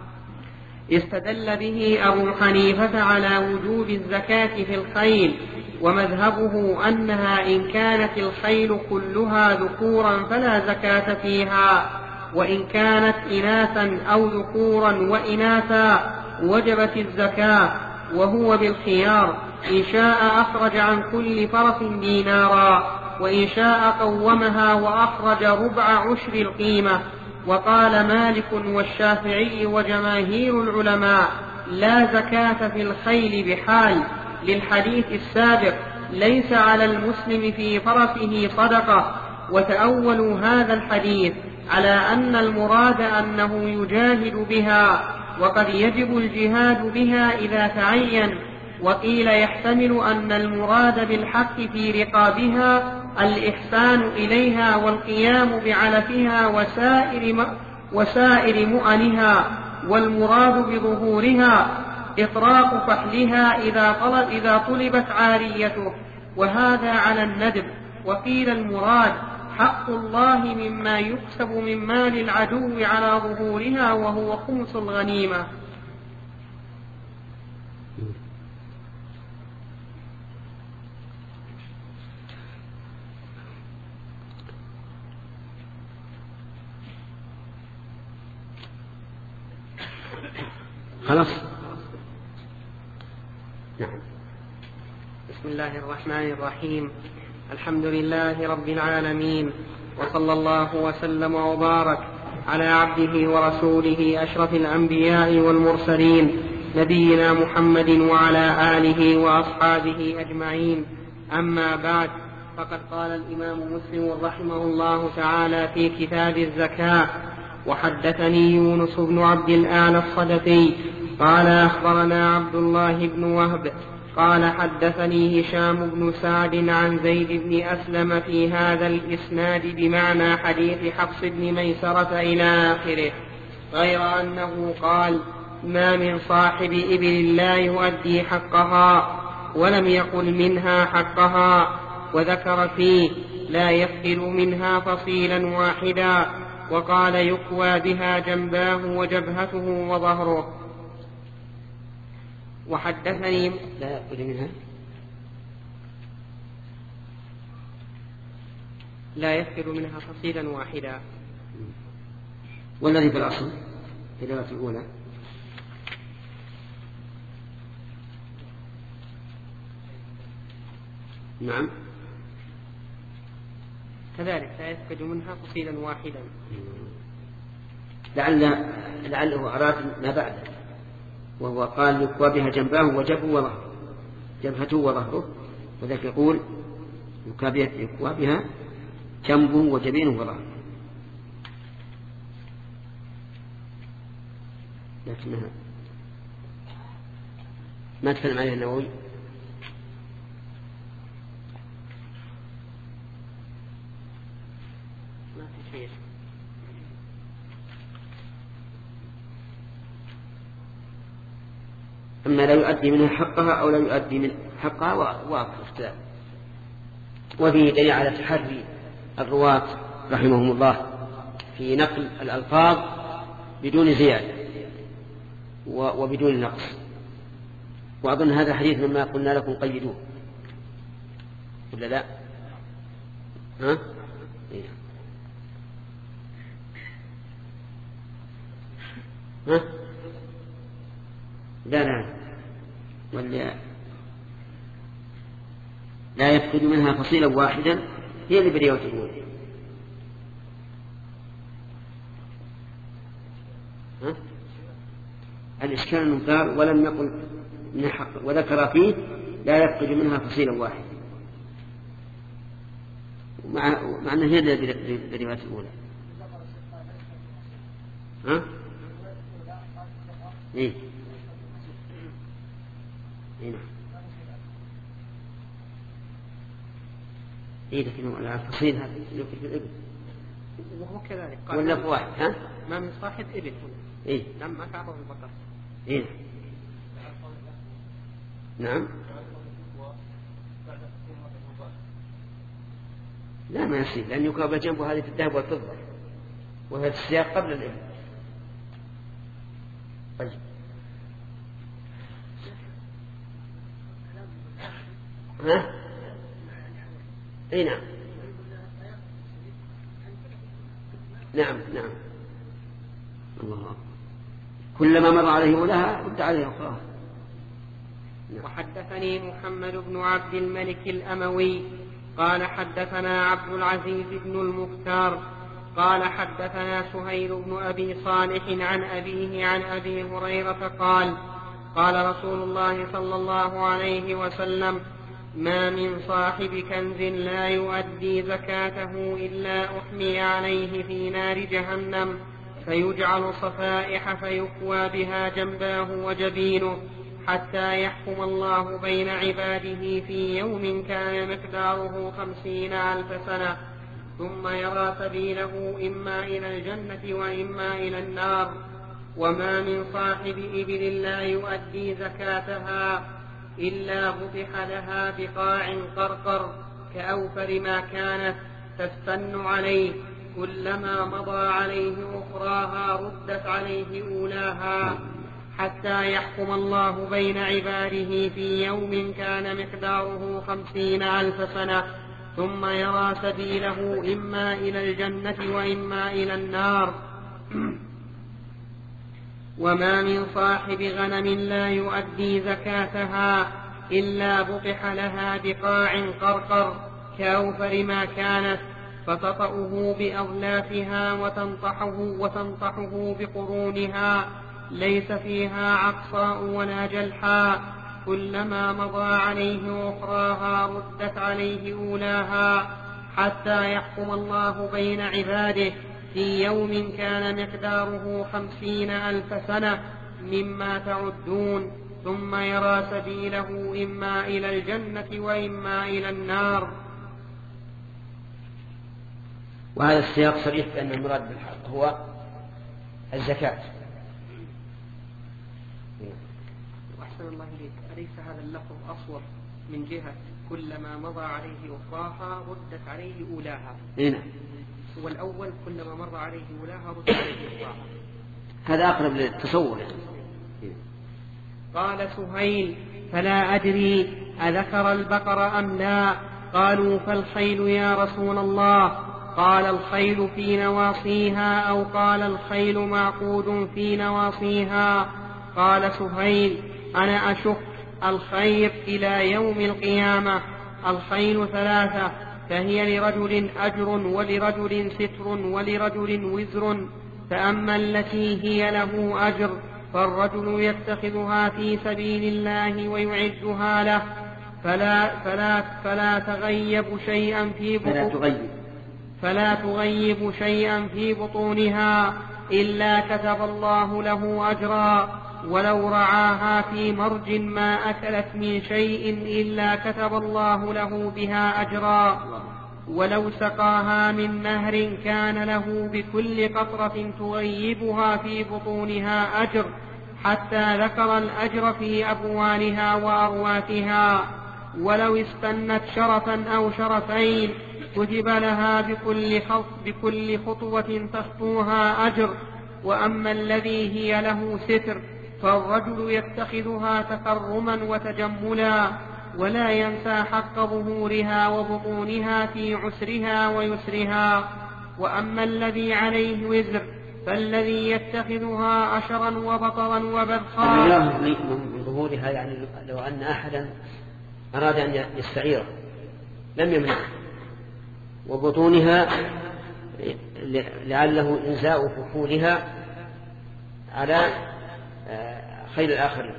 S1: استدل به أبو حنيفة على وجوب الزكاة في الخيل، ومذهبه أنها إن كانت الخيل كلها ذكورا فلا زكاة فيها، وإن كانت إناثا أو ذكورا وإناثا وجبت الزكاة، وهو بالخيار، إن شاء أخرج عن كل فرس دينارا، وإن شاء قومها وأخرج ربع عشر القيمة. وقال مالك والشافعي وجماهير العلماء: لا زكاة في الخيل بحال، للحديث السابق: ليس على المسلم في فرسه صدقة. وتأولوا هذا الحديث على أن المراد أنه يجاهد بها، وقد يجب الجهاد بها إذا تعين. وقيل يحتمل أن المراد بالحق في رقابها الإحسان إليها والقيام بعلفها وسائر, وسائر مؤنها، والمراد بظهورها إطراق فحلها إذا, طلب إذا طلبت عاريته، وهذا على الندب. وقيل المراد حق الله مما يكسب من مال العدو على ظهورها، وهو خمس الغنيمة.
S2: خلاص. نعم.
S1: بسم الله الرحمن الرحيم. الحمد لله رب العالمين، وصلى الله وسلم وبارك على عبده ورسوله أشرف الأنبياء والمرسلين، نبينا محمد وعلى آله وأصحابه أجمعين. أما بعد، فقد قال الإمام مسلم رحمه الله تعالى في كتاب الزكاة: وحدثني يونس بن عبد الأعلى الصدفي قال أخبرنا عبد الله بن وهب قال حدثني هشام بن سعد عن زيد بن أسلم في هذا الإسناد بمعنى حديث حفص بن ميسرة إلى آخره، غير أنه قال: ما من صاحب إبل لا يؤدي حقها، ولم يقل منها حقها، وذكر فيه: لا يفقد منها فصيلا واحدا، وقال: يكوى بها جنباه وجبهته وظهره. وحدثني
S2: لا يأكل منها
S1: لا يفقد منها فصيلا واحدا،
S2: والذي في الأصل في الرواية الأولى نعم
S1: كذلك لا يفقد منها فصيلا واحدا.
S2: لعل لعله أراد ما بعده، وهو قال: يكوى بها جنباه وجبهه وظهره، جبهته وظهره، وذلك يقول: يكوى بها جنبه وجبينه وظهره. لكنها ما تكلم عليها النووي.
S1: ما في شيء.
S2: أما لا يؤدي منها حقها أو لا يؤدي من حقها واضح الاختلاف. وفيه دليل على تحري الرواة رحمهم الله في نقل الألفاظ بدون زيادة وبدون نقص. وأظن هذا حديث مما قلنا لكم قيدوه، ولا لا؟ ها؟ إيه. ها؟ لا لا ولا لا يفقد منها فصيلا واحدا هي اللي برواية الأولى. ها؟ الإشكال أنه قال ولم يقل وذكر فيه لا يفقد منها فصيلا واحدا مع مع أنه هي برواية الأولى. ها؟ إيه إيه نعم إيه لكن الفصيل هذا يمكن في الإبل
S1: وهو كذلك
S2: ولا في واحد ها؟
S1: ما من صاحب إبل
S2: إيه
S1: لم ما تعرض البقر.
S2: إيه نعم لا ما يصير لأن يقابل جنبه هذه في الذهب والفضة وهي السياق قبل الإبل. طيب ها؟ اي نعم نعم نعم الله كلما مر عليه أولها رد عليه أخرى.
S1: وحدثني محمد بن عبد الملك الأموي قال حدثنا عبد العزيز بن المختار قال حدثنا سهيل بن أبي صالح عن أبيه عن أبي هريرة قال قال رسول الله صلى الله عليه وسلم ما من صاحب كنز لا يؤدي زكاته إلا أحمي عليه في نار جهنم فيجعل صفائح فيكوى بها جنباه وجبينه حتى يحكم الله بين عباده في يوم كان مقداره خمسين ألف سنة ثم يرى سبيله إما إلى الجنة وإما إلى النار. وما من صاحب إبل لا يؤدي زكاتها إلا فتح لها بقاع قرقر كأوفر ما كانت تستن عليه كلما مضى عليه أخراها ردت عليه أولاها حتى يحكم الله بين عباده في يوم كان مقداره خمسين ألف سنة ثم يرى سبيله إما إلى الجنة وإما إلى النار. وما من صاحب غنم لا يؤدي زكاتها إلا بطح لها بقاع قرقر كأوفر ما كانت فتطأه بأظلافها وتنطحه, وتنطحه بقرونها ليس فيها عقصاء ولا جلحاء كلما مضى عليه أخراها ردت عليه أولاها حتى يحكم الله بين عباده في يوم كان مقداره خمسين ألف سنة مما تعدون ثم يرى سبيله إما إلى الجنة وإما إلى النار.
S2: وهذا السياق صريح بأن المراد بالحق هو الزكاة.
S1: أحسن الله إليك أليس هذا اللفظ أصور من جهة كلما مضى عليه أخراها ردت عليه أولاها؟
S2: هنا
S1: والأول كلما مر عليه أولاها ردت عليه أخراها.
S2: هذا أقرب للتصور.
S1: قال سهيل فلا أدري أذكر البقر أم لا؟ قالوا فالخيل يا رسول الله؟ قال الخيل في نواصيها أو قال الخيل معقود في نواصيها. قال سهيل أنا أشك الخير إلى يوم القيامة. الخيل ثلاثة فهي لرجل أجر ولرجل ستر ولرجل وزر فأما التي هي له أجر فالرجل يتخذها في سبيل الله ويعدها له فلا, فلا, فلا تغيب شيئا في
S2: فلا تغيب
S1: فلا تغيب شيئا في بطونها إلا كتب الله له أجرا ولو رعاها في مرج ما أكلت من شيء إلا كتب الله له بها أجرا ولو سقاها من نهر كان له بكل قطرة تغيبها في بطونها أجر حتى ذكر الأجر في أبوالها وأرواثها ولو استنت شرفا أو شرفين كتب لها بكل, بكل خطوة تخطوها أجر. وأما الذي هي له ستر فالرجل يتخذها تكرما وتجملا ولا ينسى حق ظهورها وبطونها في عسرها ويسرها. وأما الذي عليه وزر فالذي يتخذها أشرا وبطرا وبذخا.
S2: من ظهورها يعني لو أن أحدا أراد أن يستعيره لم يمنعه، وبطونها لعله إنزاء فحولها على خير الآخرين.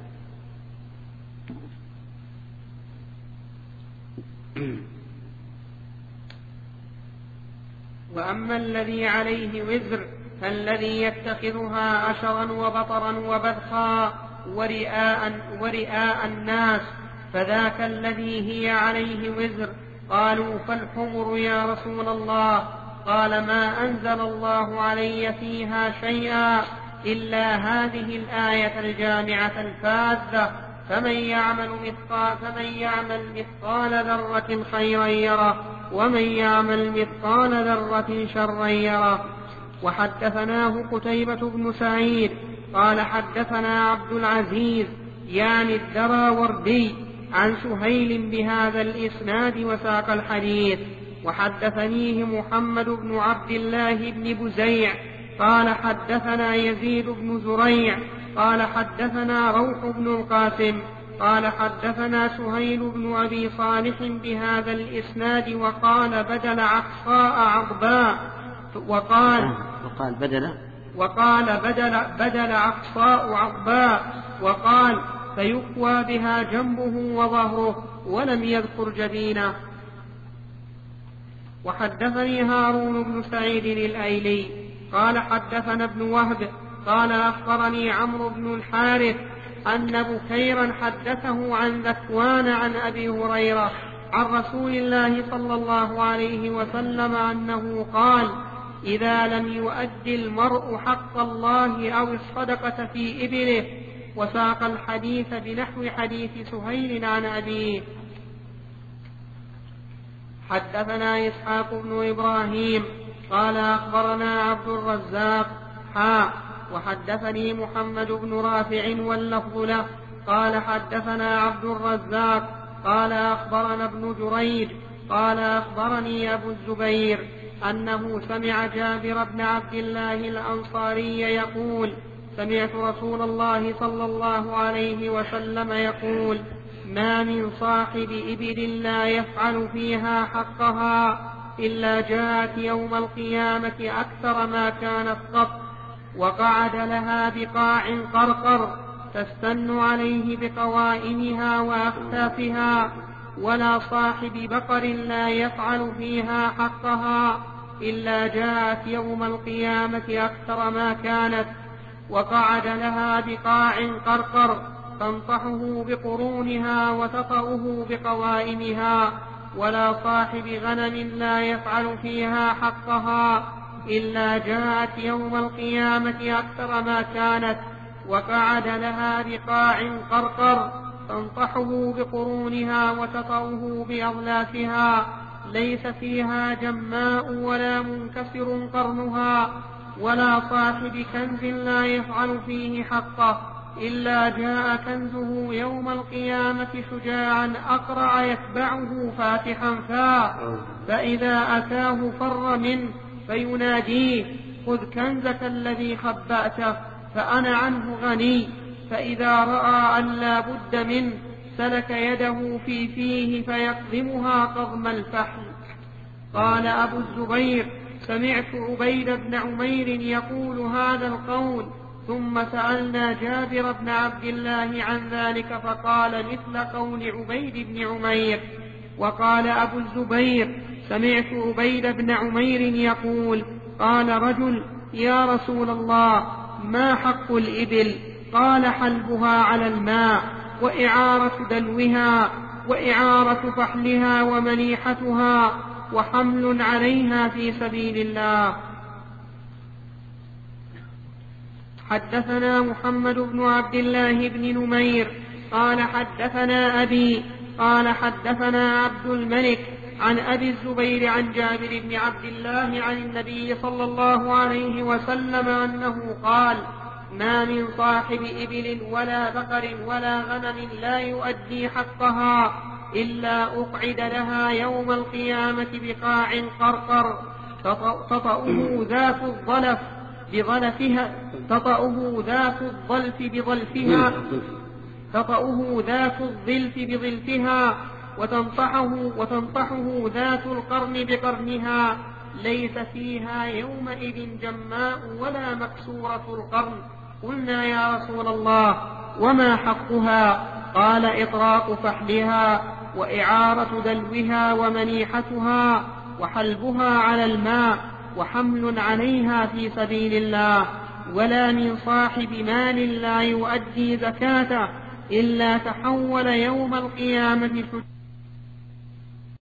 S1: وأما الذي عليه وزر فالذي يتخذها أشرا وبطرا وبذخا ورئاء, ورئاء الناس فذاك الذي هي عليه وزر. قالوا فالحمر يا رسول الله؟ قال ما أنزل الله علي فيها شيئا إلا هذه الآية الجامعة الفاذة فمن يعمل مثقال, فمن يعمل مثقال ذرة خيرا يره ومن يعمل مثقال ذرة شرا يره. وحدثناه قتيبة بن سعيد قال حدثنا عبد العزيز يعني الدراوردي عن سهيل بهذا الإسناد وساق الحديث. وحدثنيه محمد بن عبد الله بن بزيع قال حدثنا يزيد بن زريع قال حدثنا روح بن القاسم قال حدثنا سهيل بن أبي صالح بهذا الإسناد وقال بدل عقصاء عقباء وقال
S2: وقال بدل
S1: وقال بدل بدل عقصاء عقباء وقال فيقوى بها جنبه وظهره ولم يذكر جبينه. وحدثني هارون بن سعيد الأيلي قال حدثنا ابن وهب قال أخبرني عمرو بن الحارث أن بكيرا حدثه عن ذكوان عن أبي هريرة عن رسول الله صلى الله عليه وسلم أنه قال إذا لم يؤدي المرء حق الله أو الصدقة في إبله. وساق الحديث بنحو حديث سهيل عن أبيه. حدثنا إسحاق بن إبراهيم قال أخبرنا عبد الرزاق حا وحدثني محمد بن رافع واللفظ له قال حدثنا عبد الرزاق قال أخبرنا ابن جريج قال أخبرني أبو الزبير أنه سمع جابر بن عبد الله الأنصاري يقول سمعت رسول الله صلى الله عليه وسلم يقول ما من صاحب إبل لا يفعل فيها حقها إلا جاءت يوم القيامة أكثر ما كانت قط وقعد لها بقاع قرقر تستن عليه بقوائمها وأخفافها. ولا صاحب بقر لا يفعل فيها حقها إلا جاءت يوم القيامة أكثر ما كانت وقعد لها بقاع قرقر تنطحه بقرونها وتطأه بقوائمها. ولا صاحب غنم لا يفعل فيها حقها إلا جاءت يوم القيامة أكثر ما كانت وقعد لها بقاع قرقر تنطحه بقرونها وتطأه بأظلافها ليس فيها جماء ولا منكسر قرنها. ولا صاحب كنز لا يفعل فيه حقه إلا جاء كنزه يوم القيامة شجاعا أقرع يتبعه فاتحا فاه فإذا أتاه فر منه فيناديه خذ كنزك الذي خبأته فأنا عنه غني. فإذا رأى أن لا بد منه سلك يده في فيه فيقضمها قضم الفحل. قال أبو الزبير سمعت عبيد بن عمير يقول هذا القول ثم سألنا جابر بن عبد الله عن ذلك فقال مثل قول عبيد بن عمير. وقال أبو الزبير سمعت عبيد بن عمير يقول قال رجل يا رسول الله ما حق الإبل؟ قال حلبها على الماء وإعارة دلوها وإعارة فحلها ومنيحتها وحمل عليها في سبيل الله. حدثنا محمد بن عبد الله بن نمير قال حدثنا أبي قال حدثنا عبد الملك عن أبي الزبير عن جابر بن عبد الله عن النبي صلى الله عليه وسلم أنه قال ما من صاحب إبل ولا بقر ولا غنم لا يؤدي حقها إلا أقعد لها يوم القيامة بقاع قرقر تطأه ذات الظلف بظلفها تطأه ذات الظلف بظلفها تطأه ذات الظلف بظلفها وتنطحه, وتنطحه ذات القرن بقرنها، ليس فيها يومئذ جماء ولا مكسورة القرن. قلنا يا رسول الله وما حقها؟ قال إطراق فحلها وإعارة دلوها ومنيحتها وحلبها على الماء وحمل عليها في سبيل الله، ولا من صاحب مال لا يؤدي زكاته إلا تحول يوم القيامة